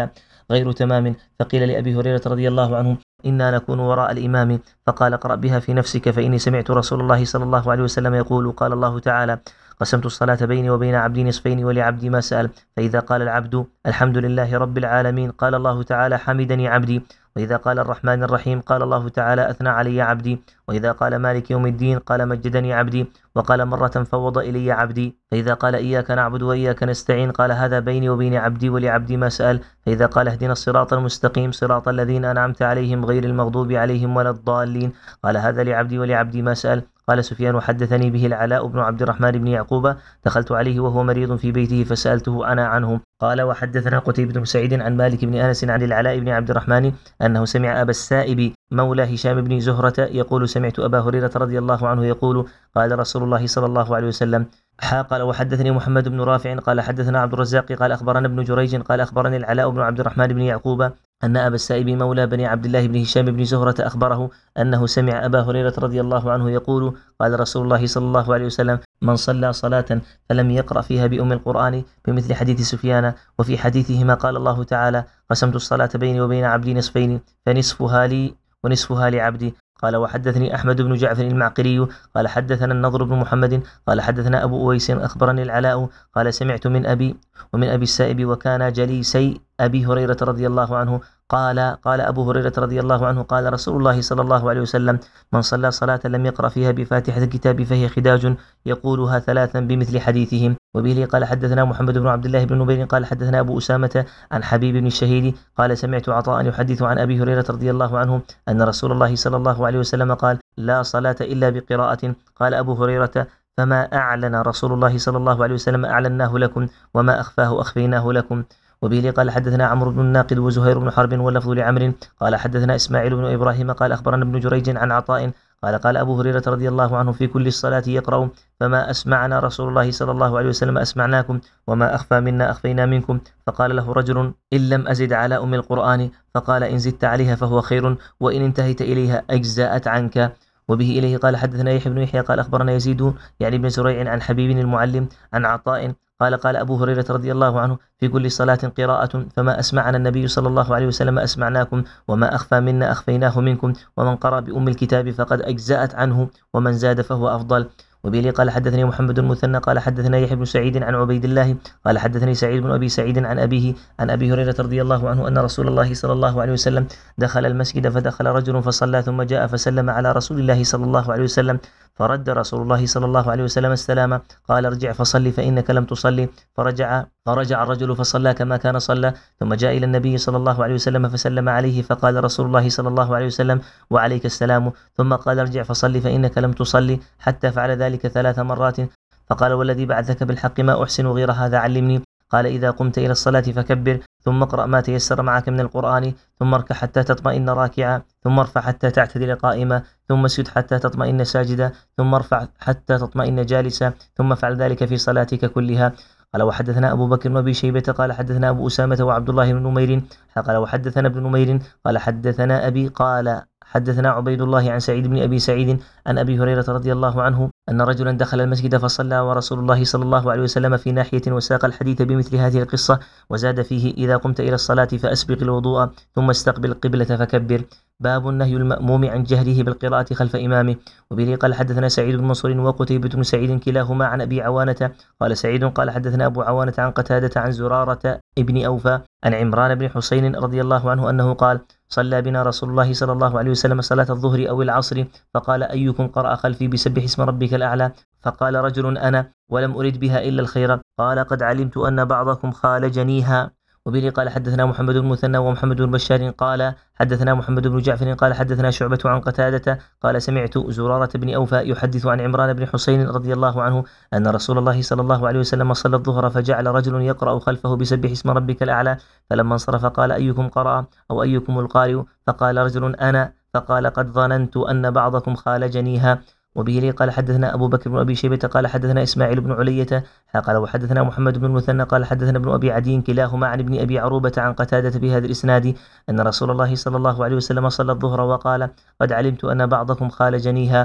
غير تمام. فقيل لأبي هريرة رضي الله عنه: إنا نكون وراء الإمام، فقال: اقرأ بها في نفسك، فإني سمعت رسول الله صلى الله عليه وسلم يقول: قال الله تعالى: قسمت الصلاة بيني وبين عبدي نصفين ولعبدي ما سأل، فإذا قال العبد: الحمد لله رب العالمين، قال الله تعالى: حمدني عبدي. وإذا قال الرحمن الرحيم قال الله تعالى: أثنى علي عبدي. وإذا قال مالك يوم الدين قال: مجدني عبدي. وقال مرة: فوض إلي عبدي. فإذا قال: إياك نعبد وإياك نستعين قال: هذا بيني وبين عبدي ولعبدي ما سأل. فإذا قال: اهدنا الصراط المستقيم صراط الذين أنعمت عليهم غير المغضوب عليهم ولا الضالين قال: هذا لعبدي ولعبدي ما سأل. قال سفيان: وحدثني به العلاء بن عبد الرحمن بن يعقوب، دخلت عليه وهو مريض في بيته فسألته أنا عنه. قال: وحدثنا قتيبة بن سعيد عن مالك بن أنس عن العلاء بن عبد الرحمن أنه سمع أبا السائب مولى هشام بن زهرة يقول: سمعت أبا هريرة رضي الله عنه يقول: قال رسول الله صلى الله عليه وسلم. قال: وحدثني محمد بن رافع قال حدثنا عبد الرزاق قال أخبرنا ابن جريج قال أخبرني العلاء بن عبد الرحمن بن يعقوب أن أبا السائب مولى بني عبد الله بن هشام بن زهرة أخبره أنه سمع أبا هريرة رضي الله عنه يقول: قال رسول الله صلى الله عليه وسلم: من صلى صلاة فلم يقرأ فيها بأم القرآن بمثل حديث سفيان. وفي حديثهما قال الله تعالى: قسمت الصلاة بيني وبين عبدي نصفين، فنصفها لي ونصفها لعبدي. قال: وحدثني أحمد بن جعفر المعقري قال حدثنا النضر بن محمد قال حدثنا أبو أويس أخبرني العلاء قال: سمعت من أبي ومن أبي السائب وكان جليسي أبي هريرة رضي الله عنه. قال قال أبو هريرة رضي الله عنه: قال رسول الله صلى الله عليه وسلم: من صلى صلاة لم يقرأ فيها بفاتحة الكتاب فهي خداج يقولها ثلاثا بمثل حديثهم. وبه قال حدثنا محمد بن عبد الله بن نبيل قال حدثنا أبو أسامة عن حبيب بن الشهيد قال: سمعت عطاء يحدث عن أبي هريرة رضي الله عنه أن رسول الله صلى الله عليه وسلم قال: لا صلاة إلا بقراءة. قال أبو هريرة: فما أعلن رسول الله صلى الله عليه وسلم أعلناه لكم، وما أخفاه أخفيناه لكم. وبه قال حدثنا عمرو بن الناقد وزهير بن حرب واللفظ لعمر قال حدثنا إسماعيل بن إبراهيم قال أخبرنا ابن جريج عن عطاء قال: قال أبو هريرة رضي الله عنه: في كل الصلاة يقرأ: فما أسمعنا رسول الله صلى الله عليه وسلم أسمعناكم، وما أخفى منا أخفينا منكم. فقال له رجل: إن لم أزد على أم القرآن. فقال: إن زدت عليها فهو خير، وإن انتهيت إليها أجزأت عنك. وبه إليه قال حدثنا يحيى بن يحيى قال أخبرنا يزيد يعني بن زريع عن حبيب المعلم عن عطاء قال: قال أبو هريرة رضي الله عنه: في كل صلاة قراءة، فما أسمعنا النبي صلى الله عليه وسلم أسمعناكم، وما أخفى منا أخفيناه منكم، ومن قرأ بأم الكتاب فقد أجزأت عنه، ومن زاد فهو أفضل. وبه قال حدثني محمد المثنى قال حدثنا يحيى بن سعيد عن عبيد الله قال حدثني سعيد بن أبي سعيد عن أبيه عن أبي هريرة رضي الله عنه أن رسول الله صلى الله عليه وسلم دخل المسجد، فدخل رجل فصلى ثم جاء فسلم على رسول الله صلى الله عليه وسلم، فرد رسول الله صلى الله عليه وسلم السلام. قال: ارجع فصلي فإنك لم تصلي. فرجع فرجع الرجل فصلى كما كان صلى، ثم جاء إلى النبي صلى الله عليه وسلم فسلم عليه، فقال رسول الله صلى الله عليه وسلم: وعليك السلام. ثم قال: ارجع فصلي فإنك لم تصلي، حتى فعل ذلك ثلاث مرات. فقال: والذي بعثك بالحق ما أحسن غير هذا علمني. قال: إذا قمت إلى الصلاة فكبر، ثم اقرأ ما تيسر معك من القرآن، ثم اركع حتى تطمئن راكعا، ثم ارفع حتى تعتدل قائما، ثم اسجد حتى تطمئن ساجدا، ثم ارفع حتى تطمئن جالسا، ثم فعل ذلك في صلاتك كلها. قال: وحدثنا أبو بكر وأبي شيبة قال حدثنا أبو أسامة وعبد الله بن نمير قال: وحدثنا ابن نمير قال حدثنا أبي قال حدثنا عبيد الله عن سعيد بن أبي سعيد عن أبي هريرة رضي الله عنه أن رجلا دخل المسجد فصلى ورسول الله صلى الله عليه وسلم في ناحية، وساق الحديث بمثل هذه القصة، وزاد فيه: إذا قمت إلى الصلاة فأسبق الوضوء، ثم استقبل القبلة فكبر. باب النهي المأموم عن جهره بالقراءة خلف إمامه. وبه قال حدثنا سعيد بن منصور وقتيبة بن سعيد كلاهما عن أبي عوانة قال سعيد قال حدثنا أبو عوانة عن قتادة عن زرارة ابن أوفى عن عمران بن حسين رضي الله عنه أنه قال: صلى بنا رسول الله صلى الله عليه وسلم صلاة الظهر أو العصر، فقال: أيكم قرأ خلفي بسبح اسم ربك الأعلى؟ فقال رجل: أنا، ولم أرد بها إلا الخير. قال: قد علمت أن بعضكم خالجنيها. وبه قال حدثنا محمد بن مثنى ومحمد بن بشار قال حدثنا محمد بن جعفر قال حدثنا شعبة عن قتادة قال: سمعت زرارة بن أوفى يحدث عن عمران بن حسين رضي الله عنه أن رسول الله صلى الله عليه وسلم صلى الظهر، فجعل رجل يقرأ خلفه بسبح اسم ربك الأعلى، فلما انصرف قال: أيكم قرأ أو أيكم القارئ؟ فقال رجل: أنا. فقال: قد ظننت أن بعضكم خالجنيها. وبه قال حدثنا أبو بكر بن أبي شيبة قال حدثنا إسماعيل بن علية قال وحدثنا محمد بن المثنى قال حدثنا ابن أبي عدي كلاهما عن ابن أبي عروبة عن قتادة بهذا الإسناد أن رسول الله صلى الله عليه وسلم صلى الظهر وقال: قد علمت أن بعضكم خالجنيها.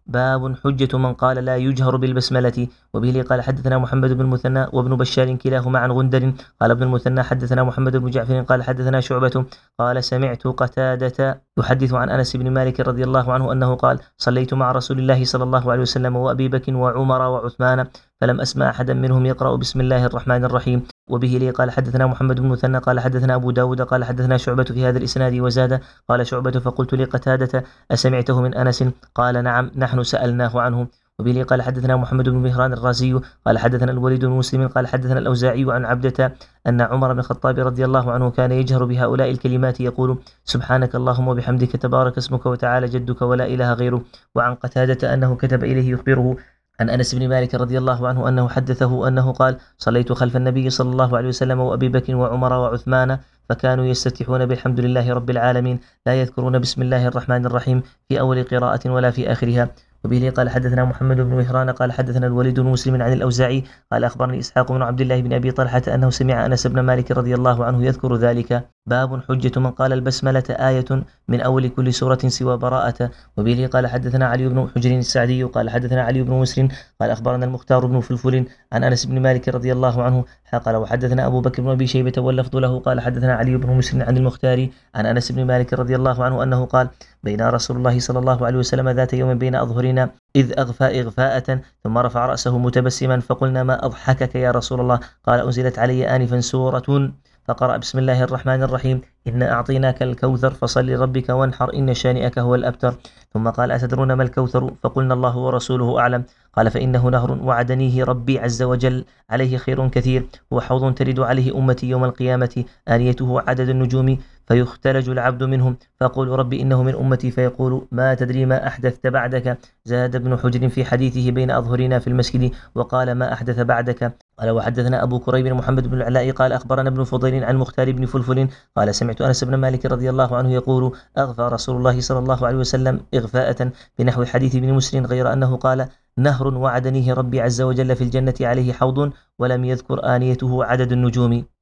باب حجة من قال لا يجهر بالبسملة. وبه قال حدثنا محمد بن المثنى وابن بشار كلاهما عن غندر قال ابن المثنى حدثنا محمد بن جعفر قال حدثنا شعبة قال سمعت قتادة يحدث عن أنس بن مالك رضي الله عنه أنه قال صليت مع رسول الله صلى الله عليه وسلم وأبي بكر وعمر وعثمان فلم أسمع أحدا منهم يقرأ بسم الله الرحمن الرحيم. وبه لي قال حدثنا محمد بن المثنى قال حدثنا أبو داود قال حدثنا شعبة في هذا الإسناد وزاد قال شعبة فقلت لقتادة أسمعته من أنس قال نعم نحن سألناه عنه. وبه قال حدثنا محمد بن مهران الرازي قال حدثنا الوليد بن مسلم قال حدثنا الأوزاعي عن عبدة أن عمر بن الخطاب رضي الله عنه كان يجهر بهؤلاء الكلمات يقول سبحانك اللهم وبحمدك تبارك اسمك وتعالى جدك ولا إله غيره. وعن قتادة أنه كتب إليه يخبره عن أنس بن مالك رضي الله عنه أنه حدثه أنه قال صليت خلف النبي صلى الله عليه وسلم وأبي بكر وعمر وعثمان فكانوا يستفتحون بالحمد لله رب العالمين لا يذكرون بسم الله الرحمن الرحيم في أول قراءة ولا في آخرها. وبه قال حدثنا محمد بن مهران قال حدثنا الوليد بن مسلم عن الأوزاعي قال أخبرني إسحاق بن عبد الله بن أبي طلحة أنه سمع أنس بن مالك رضي الله عنه يذكر ذلك. باب حجة من قال البسملة آية من أول كل سورة سوى براءة. وبه قال حدثنا علي بن حجر السعدي قال حدثنا علي بن مسلم قال أخبرنا المختار بن فلفل عن أنس بن مالك رضي الله عنه قال وحدثنا أبو بكر بن أبي شيبة واللفظ له قال حدثنا علي بن مسلم عن المختار عن أنس بن مالك رضي الله عنه أنه قال بين رسول الله صلى الله عليه وسلم ذات يوم بين أظهرنا إذ أغفى إغفاءة ثم رفع رأسه متبسما فقلنا ما أضحكك يا رسول الله قال أنزلت علي آنفا سورة فقرأ بسم الله الرحمن الرحيم إنا أعطيناك الكوثر فصل لربك وانحر إن شانئك هو الأبتر. ثم قال أتدرون ما الكوثر فقلنا الله ورسوله أعلم قال فإنه نهر وعدنيه ربي عز وجل عليه خير كثير هو حوض ترد عليه أمتي يوم القيامة آنيته عدد النجوم فيختلج العبد منهم فأقول ربي إنه من أمتي فيقول ما تدري ما أحدثت بعدك. زاد ابن حجر في حديثه بين أظهرنا في المسجد وقال ما أحدث بعدك. قال وحدثنا أبو كريب محمد بن العلاء قال أخبرنا ابن فضيل عن مختار بن فلفل قال سمعت أنس بن مالك رضي الله عنه يقول أغفى رسول الله صلى الله عليه وسلم إغفاءة بنحو حديث ابن مسلم غير أنه قال نهر وعدنيه ربي عز وجل في الجنة عليه حوض ولم يذكر آنيته عدد النجوم.